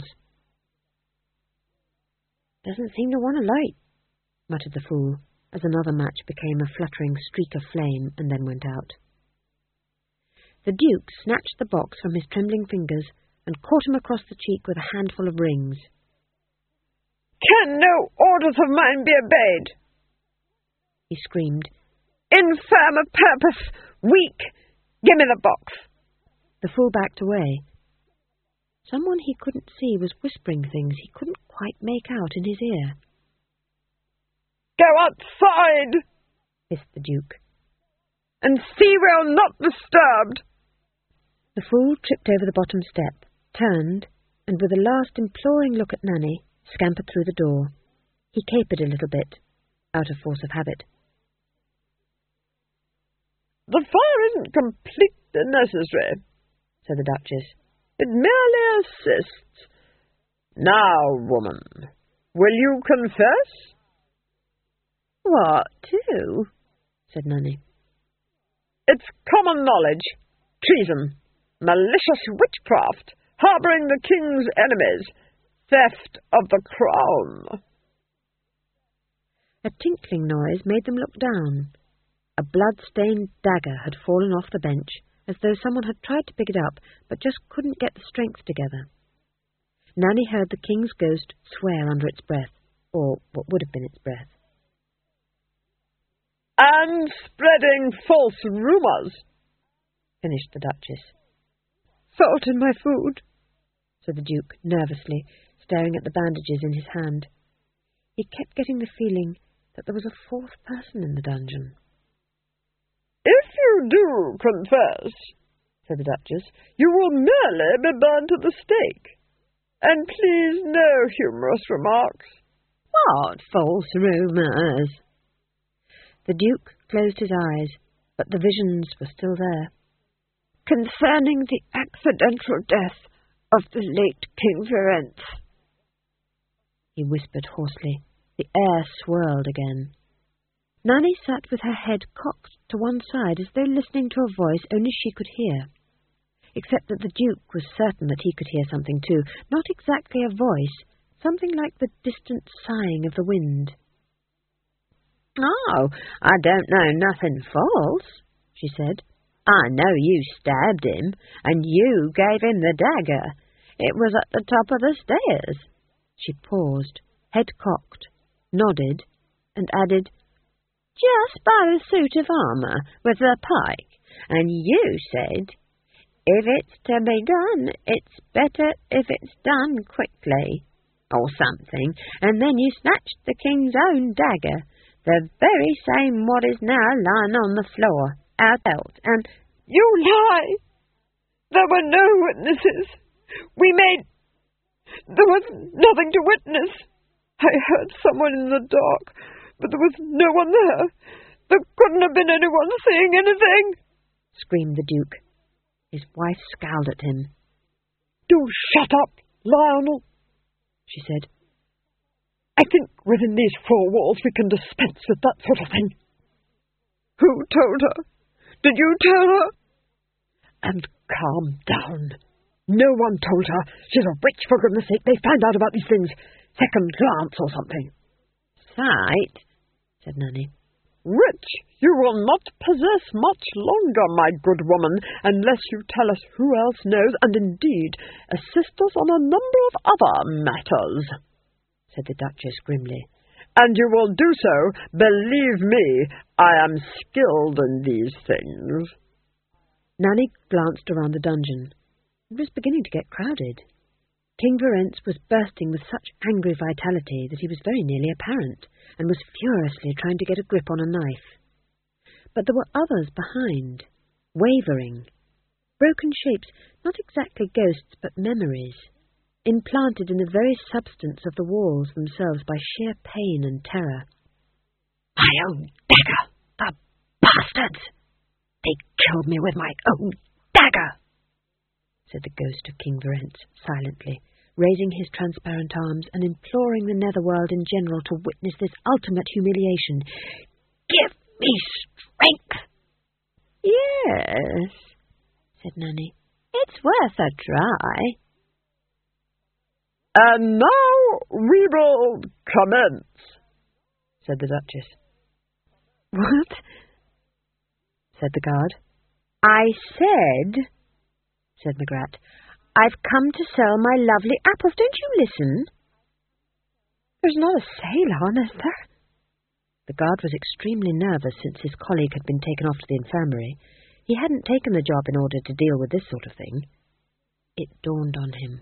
Doesn't seem to want to light, muttered the fool, as another match became a fluttering streak of flame and then went out. The Duke snatched the box from his trembling fingers and caught him across the cheek with a handful of rings. Can no orders of mine be obeyed? He screamed. Infirm of purpose, weak, give me the box. The fool backed away. Someone he couldn't see was whispering things he couldn't quite make out in his ear. Go outside, hissed the Duke, and see we're not disturbed. The fool tripped over the bottom step, turned, and with a last imploring look at Nanny, scampered through the door. He capered a little bit, out of force of habit. The fire isn't completely necessary, said the Duchess. It merely assists. Now, woman, will you confess? What to? said Nanny. It's common knowledge. Treason, malicious witchcraft, harbouring the king's enemies, theft of the crown. A tinkling noise made them look down. A blood-stained dagger had fallen off the bench, as though someone had tried to pick it up, but just couldn't get the strength together. Nanny heard the king's ghost swear under its breath, or what would have been its breath. And spreading false rumours, finished the Duchess. Salt in my food, said the Duke nervously, staring at the bandages in his hand. He kept getting the feeling that there was a fourth person in the dungeon. If you do confess, said the Duchess, you will merely be burned to the stake. And please no humorous remarks. What false rumours? The Duke closed his eyes, but the visions were still there. Concerning the accidental death of the late King Firenze, he whispered hoarsely. The air swirled again. Nanny sat with her head cocked to one side as though listening to a voice only she could hear. Except that the Duke was certain that he could hear something too, not exactly a voice, something like the distant sighing of the wind. Oh, I don't know nothing false, she said. I know you stabbed him, and you gave him the dagger. It was at the top of the stairs. She paused, head cocked, nodded, and added, Just by the suit of armour with the pike, and you said, if it's to be done, it's better if it's done quickly, or something, and then you snatched the king's own dagger, the very same what is now lying on the floor, our belt, and... You lie! There were no witnesses. There was nothing to witness. I heard someone in the dark, but there was no one there. There couldn't have been anyone seeing anything, screamed the Duke. His wife scowled at him. Do shut up, Lionel, she said. I think within these four walls we can dispense with that sort of thing. Who told her? Did you tell her? And calm down. No one told her. She's a witch, for goodness sake. They find out about these things. Second glance or something. Sight, said Nanny. Witch, you will not possess much longer, my good woman, unless you tell us who else knows, and indeed assist us on a number of other matters, said the Duchess grimly. And you will do so, believe me, I am skilled in these things. Nanny glanced around the dungeon. It was beginning to get crowded. King Verence was bursting with such angry vitality that he was very nearly apparent, and was furiously trying to get a grip on a knife. But there were others behind, wavering, broken shapes, not exactly ghosts but memories, implanted in the very substance of the walls themselves by sheer pain and terror. My own dagger! The bastards! They killed me with my own dagger! Said the ghost of King Verence silently, raising his transparent arms and imploring the netherworld in general to witness this ultimate humiliation. Give me strength! Yes, said Nanny. It's worth a try. And now we will commence, said the Duchess. What? Said the guard. I said Magrat, I've come to sell my lovely apples. Don't you listen? There's not a sale on, is there? The guard was extremely nervous since his colleague had been taken off to the infirmary. He hadn't taken the job in order to deal with this sort of thing. It dawned on him.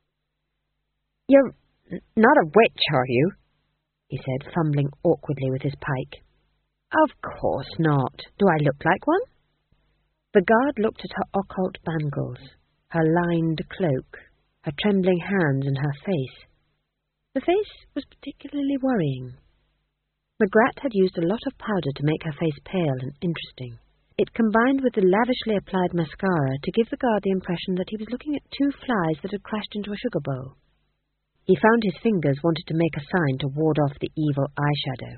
You're not a witch, are you? He said, fumbling awkwardly with his pike. Of course not. Do I look like one? The guard looked at her occult bangles, her lined cloak, her trembling hands and her face. The face was particularly worrying. Magrat had used a lot of powder to make her face pale and interesting. It combined with the lavishly applied mascara to give the guard the impression that he was looking at two flies that had crashed into a sugar bowl. He found his fingers wanted to make a sign to ward off the evil eyeshadow.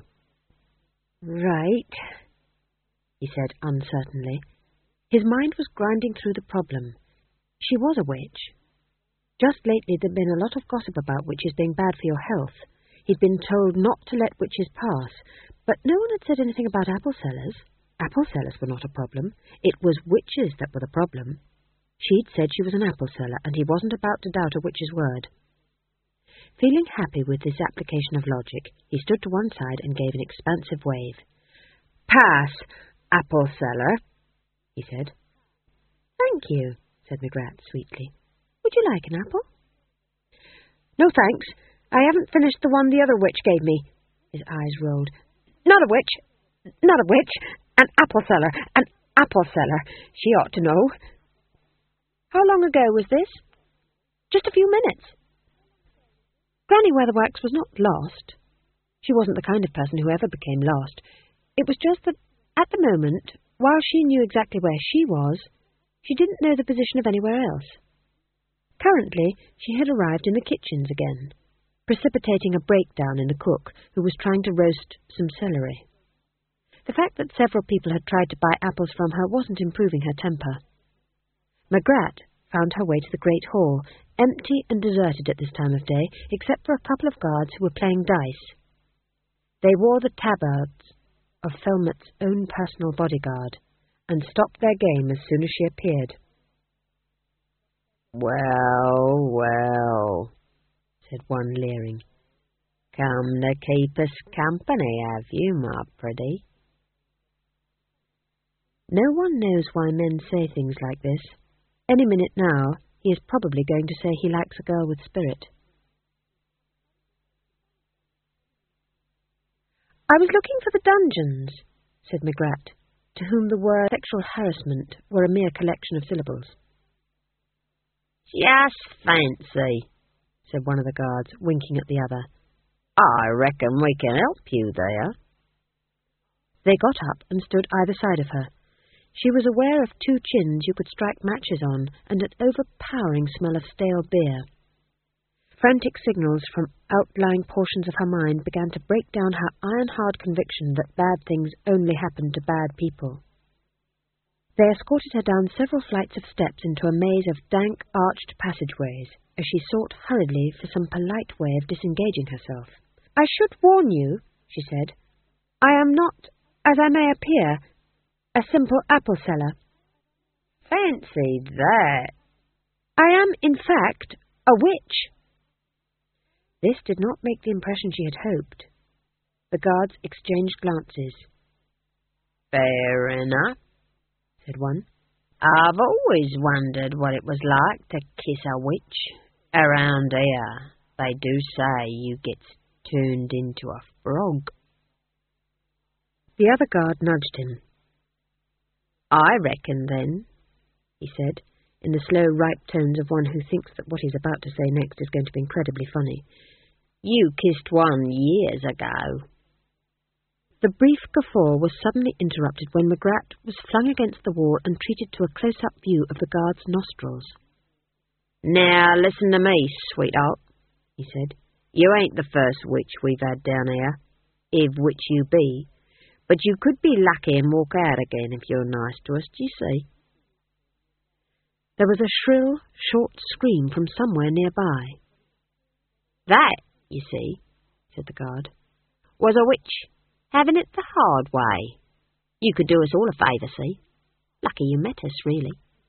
Right, he said uncertainly. His mind was grinding through the problem. She was a witch. Just lately there'd been a lot of gossip about witches being bad for your health. He'd been told not to let witches pass, but no one had said anything about apple sellers. Apple sellers were not a problem. It was witches that were the problem. She'd said she was an apple seller, and he wasn't about to doubt a witch's word. Feeling happy with this application of logic, he stood to one side and gave an expansive wave. Pass, apple seller, he said. Thank you, said Magrat sweetly. Would you like an apple? No, thanks. I haven't finished the one the other witch gave me. His eyes rolled. Not a witch. Not a witch. An apple seller. An apple seller. She ought to know. How long ago was this? Just a few minutes. Granny Weatherwax was not lost. She wasn't the kind of person who ever became lost. It was just that, at the moment, while she knew exactly where she was, she didn't know the position of anywhere else. Currently, she had arrived in the kitchens again, precipitating a breakdown in the cook, who was trying to roast some celery. The fact that several people had tried to buy apples from her wasn't improving her temper. Magrat found her way to the great hall, empty and deserted at this time of day, except for a couple of guards who were playing dice. They wore the tabards of Felmut's own personal bodyguard, and stopped their game as soon as she appeared. Well, well, said one leering. Come to keep us company, have you, my pretty? No one knows why men say things like this. Any minute now, he is probably going to say he likes a girl with spirit. I was looking for the dungeons, said Magrat, to whom the word sexual harassment were a mere collection of syllables. Just fancy, said one of the guards, winking at the other. I reckon we can help you there. They got up and stood either side of her. She was aware of two chins you could strike matches on and an overpowering smell of stale beer. Frantic signals from outlying portions of her mind began to break down her iron-hard conviction that bad things only happen to bad people. They escorted her down several flights of steps into a maze of dank, arched passageways, as she sought hurriedly for some polite way of disengaging herself. "I should warn you," she said, "I am not, as I may appear, a simple apple seller." "Fancy that!" "I am, in fact, a witch." This did not make the impression she had hoped. The guards exchanged glances. "Fair enough," said one. "I've always wondered what it was like to kiss a witch. Around here, they do say you gets turned into a frog." The other guard nudged him. "I reckon, then," he said, in the slow, ripe tones of one who thinks that what he's about to say next is going to be incredibly funny, "you kissed one years ago." The brief guffaw was suddenly interrupted when Magrat was flung against the wall and treated to a close-up view of the guard's nostrils. "Now listen to me, sweetheart," he said. "You ain't the first witch we've had down here, if witch you be, but you could be lucky and walk out again if you're nice to us, do you see?" There was a shrill, short scream from somewhere nearby. "That, you see," said the guard, "was a witch, having it the hard way. You could do us all a favour, see? Lucky you met us, really."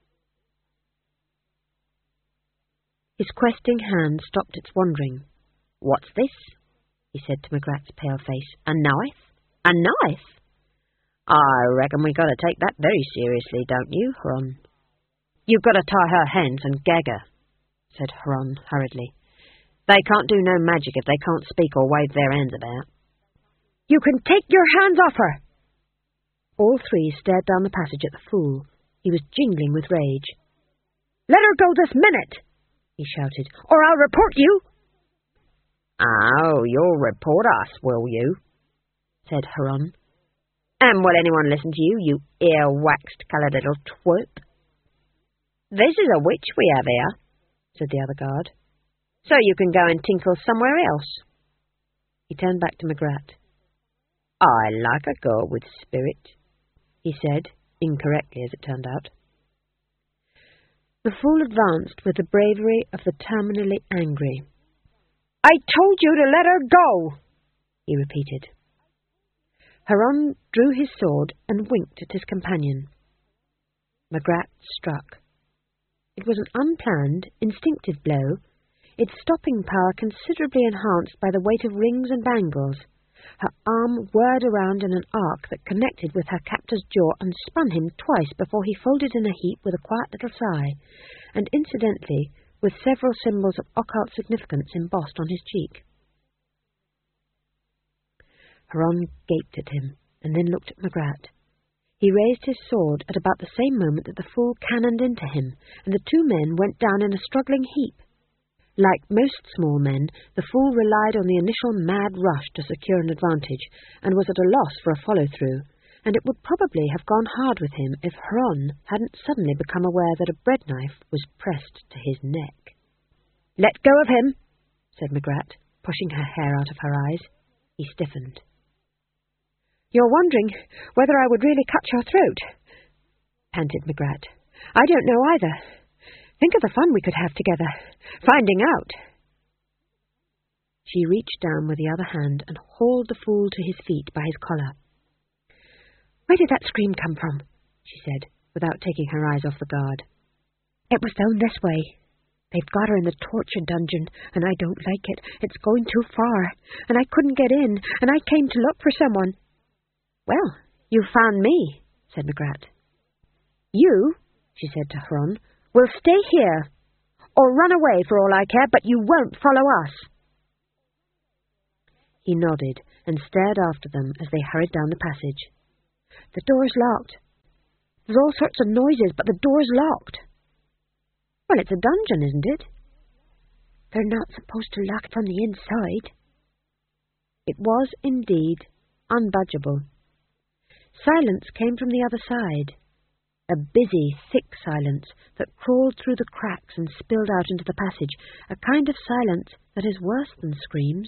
His questing hand stopped its wandering. "What's this?" he said to Magrat's pale face. "A knife? A knife? I reckon we got to take that very seriously, don't you, Huron?" "You've got to tie her hands and gag her," said Huron hurriedly. "They can't do no magic if they can't speak or wave their hands about." "You can take your hands off her!" All three stared down the passage at the fool. He was jingling with rage. "Let her go this minute!" he shouted, "or I'll report you!" "Oh, you'll report us, will you?" said Huron. "And will anyone listen to you, you ear-waxed-coloured little twerp?" "This is a witch we have here," said the other guard, "so you can go and tinkle somewhere else." He turned back to Magrat. "I like a girl with spirit," he said, incorrectly as it turned out. The fool advanced with the bravery of the terminally angry. "I told you to let her go," he repeated. Huron drew his sword and winked at his companion. Magrat struck. It was an unplanned, instinctive blow, its stopping power considerably enhanced by the weight of rings and bangles. Her arm whirred around in an arc that connected with her captor's jaw and spun him twice before he folded in a heap with a quiet little sigh, and incidentally with several symbols of occult significance embossed on his cheek. Huron gaped at him, and then looked at Magrat. He raised his sword at about the same moment that the fool cannoned into him, and the two men went down in a struggling heap. Like most small men, the fool relied on the initial mad rush to secure an advantage, and was at a loss for a follow-through, and it would probably have gone hard with him if Huron hadn't suddenly become aware that a bread knife was pressed to his neck. "Let go of him," said Magrat, pushing her hair out of her eyes. He stiffened. "You're wondering whether I would really cut your throat," panted Magrat. "I don't know either. Think of the fun we could have together, finding out." She reached down with the other hand and hauled the fool to his feet by his collar. "Where did that scream come from?" she said, without taking her eyes off the guard. "It was down this way. They've got her in the torture dungeon, and I don't like it. It's going too far, and I couldn't get in, and I came to look for someone." "Well, you found me," said Magrat. "You," she said to Huron, "will stay here, or run away for all I care, but you won't follow us." He nodded and stared after them as they hurried down the passage. "The door's locked. There's all sorts of noises, but the door's locked." "Well, it's a dungeon, isn't it?" "They're not supposed to lock from the inside." It was indeed unbudgeable. Silence came from the other side. A busy, thick silence that crawled through the cracks and spilled out into the passage, a kind of silence that is worse than screams.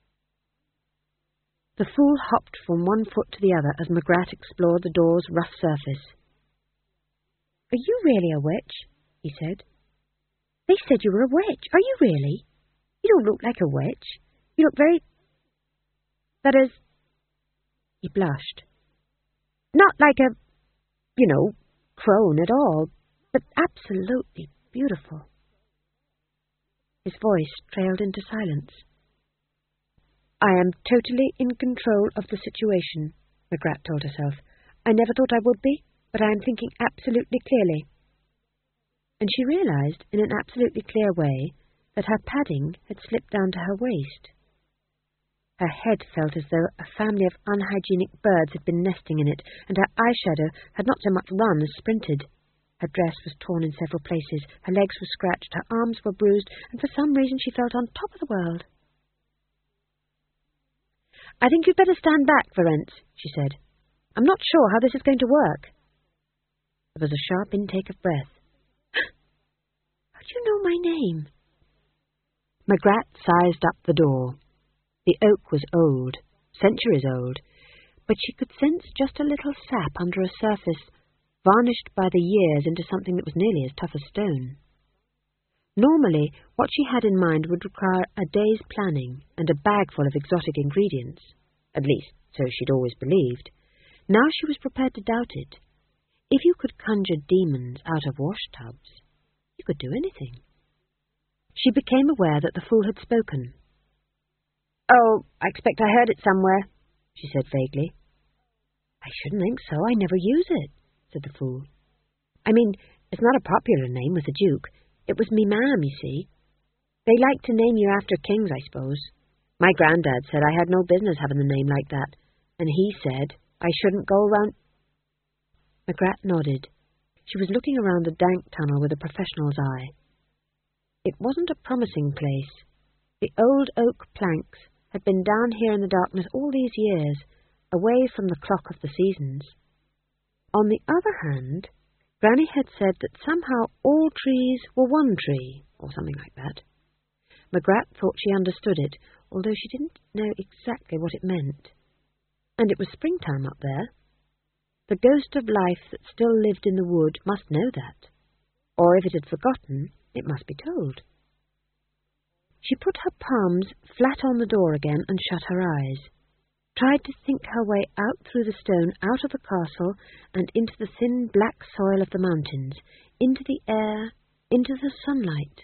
The fool hopped from one foot to the other as Magrat explored the door's rough surface. "Are you really a witch?" he said. "They said you were a witch. Are you really? You don't look like a witch. You look very... That is..." He blushed. "Not like a, crone at all, but absolutely beautiful." His voice trailed into silence. "I am totally in control of the situation," Magrat told herself. "I never thought I would be, but I am thinking absolutely clearly." And she realized, in an absolutely clear way, that her padding had slipped down to her waist. Her head felt as though a family of unhygienic birds had been nesting in it, and her eyeshadow had not so much run as sprinted. Her dress was torn in several places, her legs were scratched, her arms were bruised, and for some reason she felt on top of the world. "I think you'd better stand back, Ferenc," she said. "I'm not sure how this is going to work." There was a sharp intake of breath. "How do you know my name?" Magrat sized up the door. The oak was old, centuries old, but she could sense just a little sap under a surface varnished by the years into something that was nearly as tough as stone. Normally, what she had in mind would require a day's planning and a bag full of exotic ingredients. At least, so she'd always believed. Now she was prepared to doubt it. If you could conjure demons out of washtubs, you could do anything. She became aware that the fool had spoken. "Oh, I expect I heard it somewhere," she said vaguely. "I shouldn't think so. I never use it," said the fool. "I mean, it's not a popular name with the Duke. It was me mam, you see. They like to name you after kings, I suppose. My granddad said I had no business having a name like that, and he said I shouldn't go around..." Magrat nodded. She was looking around the dank tunnel with a professional's eye. It wasn't a promising place. The old oak planks had been down here in the darkness all these years, away from the clock of the seasons. On the other hand, Granny had said that somehow all trees were one tree, or something like that. Magrat thought she understood it, although she didn't know exactly what it meant. And it was springtime up there. The ghost of life that still lived in the wood must know that. Or if it had forgotten, it must be told. She put her palms flat on the door again and shut her eyes, tried to think her way out through the stone, out of the castle, and into the thin black soil of the mountains, into the air, into the sunlight.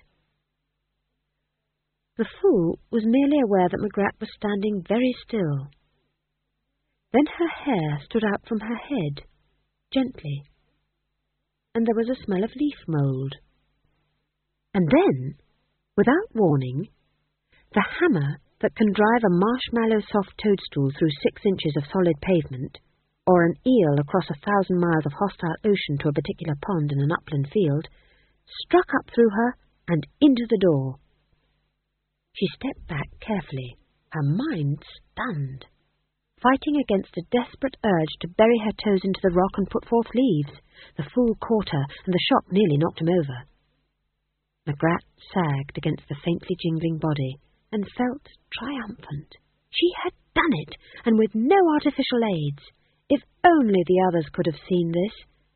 The fool was merely aware that Magrat was standing very still. Then her hair stood out from her head, gently, and there was a smell of leaf mould. And then, without warning, the hammer that can drive a marshmallow soft toadstool through 6 inches of solid pavement, or an eel across 1,000 miles of hostile ocean to a particular pond in an upland field, struck up through her and into the door. She stepped back carefully, her mind stunned, fighting against a desperate urge to bury her toes into the rock and put forth leaves. The fool caught her, and the shock nearly knocked him over. Magrat sagged against the faintly jingling body and felt triumphant. She had done it, and with no artificial aids. If only the others could have seen this.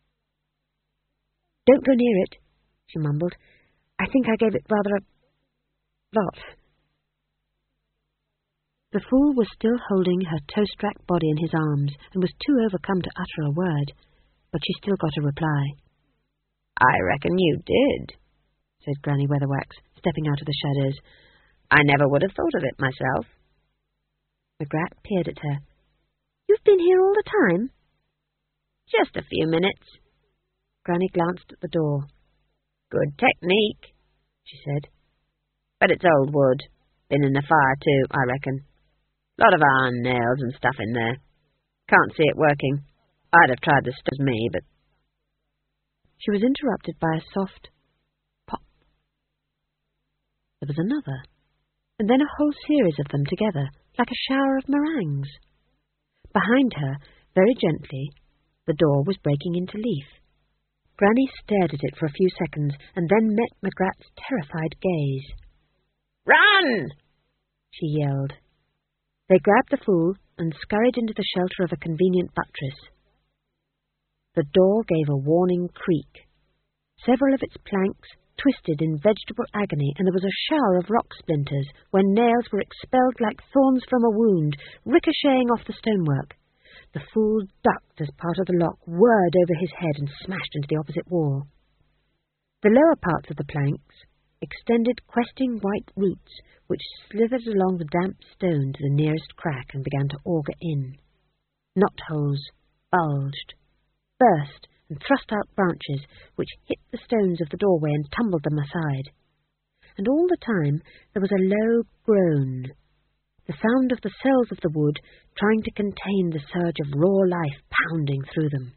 "Don't go near it," she mumbled. "I think I gave it rather a lot." The fool was still holding her toast-racked body in his arms and was too overcome to utter a word, but she still got a reply. "I reckon you did," said Granny Weatherwax, stepping out of the shadows. "I never would have thought of it myself." Magrat peered at her. "You've been here all the time?" "Just a few minutes." Granny glanced at the door. "Good technique," she said. "But it's old wood. Been in the fire, too, I reckon. Lot of iron nails and stuff in there. Can't see it working. I'd have tried the stuff as me, but..." She was interrupted by a soft pop. There was another, and then a whole series of them together, like a shower of meringues. Behind her, very gently, the door was breaking into leaf. Granny stared at it for a few seconds and then met Magrat's terrified gaze. "Run!" she yelled. They grabbed the fool and scurried into the shelter of a convenient buttress. The door gave a warning creak. Several of its planks twisted in vegetable agony, and there was a shower of rock splinters when nails were expelled like thorns from a wound, ricocheting off the stonework. The fool ducked as part of the lock whirred over his head and smashed into the opposite wall. The lower parts of the planks extended questing white roots, which slithered along the damp stone to the nearest crack and began to auger in. Knotholes bulged, burst, and thrust out branches which hit the stones of the doorway and tumbled them aside. And all the time there was a low groan, the sound of the cells of the wood trying to contain the surge of raw life pounding through them.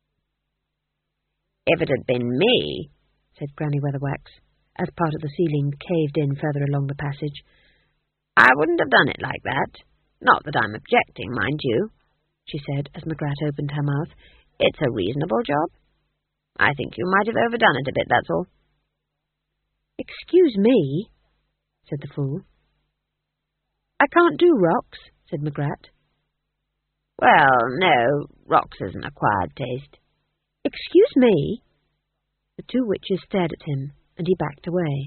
"If it had been me," said Granny Weatherwax, as part of the ceiling caved in further along the passage, "I wouldn't have done it like that. Not that I'm objecting, mind you," she said, as Magrat opened her mouth. "It's a reasonable job. I think you might have overdone it a bit, that's all." "Excuse me," said the fool. "I can't do rocks," said Magrat. "Well, no, rocks is an acquired taste." "Excuse me." The two witches stared at him, and he backed away.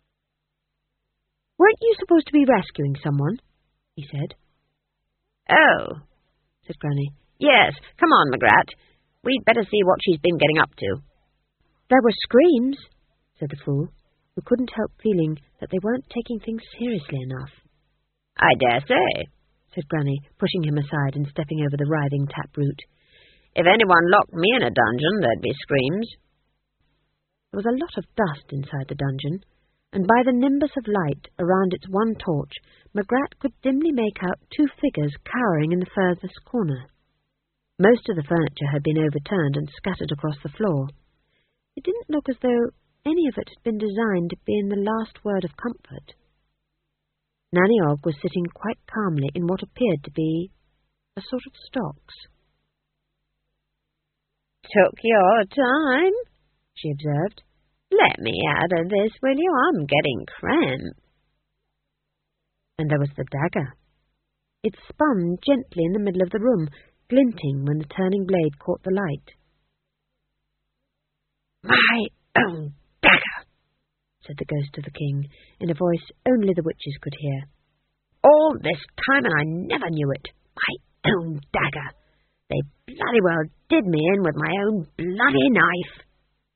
"Weren't you supposed to be rescuing someone?" he said. "Oh," said Granny. "Yes, come on, Magrat. We'd better see what she's been getting up to." "There were screams," said the fool, who couldn't help feeling that they weren't taking things seriously enough. "I dare say," said Granny, pushing him aside and stepping over the writhing taproot. "If anyone locked me in a dungeon, there'd be screams." There was a lot of dust inside the dungeon, and by the nimbus of light around its one torch, Magrat could dimly make out two figures cowering in the furthest corner. Most of the furniture had been overturned and scattered across the floor. It didn't look as though any of it had been designed to be in the last word of comfort. Nanny Ogg was sitting quite calmly in what appeared to be a sort of stocks. "Took your time," she observed. "Let me out of this, will you? I'm getting cramp." And there was the dagger. It spun gently in the middle of the room, glinting when the turning blade caught the light. "My own dagger," said the ghost of the king, in a voice only the witches could hear. "All this time, and I never knew it. My own dagger. They bloody well did me in with my own bloody knife."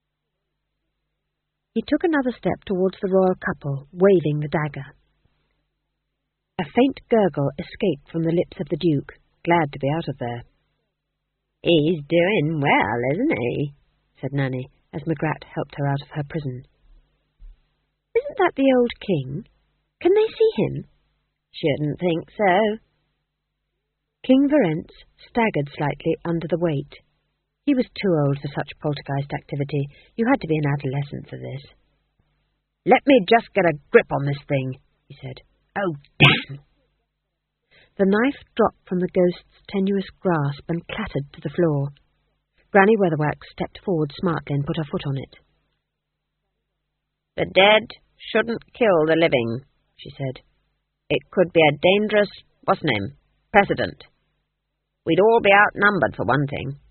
He took another step towards the royal couple, waving the dagger. A faint gurgle escaped from the lips of the Duke, glad to be out of there. "He's doing well, isn't he?" said Nanny, as Magrat helped her out of her prison. "Isn't that the old king? Can they see him?" "Shouldn't think so." King Verence staggered slightly under the weight. He was too old for such poltergeist activity. You had to be an adolescent for this. "Let me just get a grip on this thing," he said. "Oh, damn!" The knife dropped from the ghost's tenuous grasp and clattered to the floor. Granny Weatherwax stepped forward smartly and put her foot on it. "The dead shouldn't kill the living," she said. "It could be a dangerous, precedent. We'd all be outnumbered for one thing."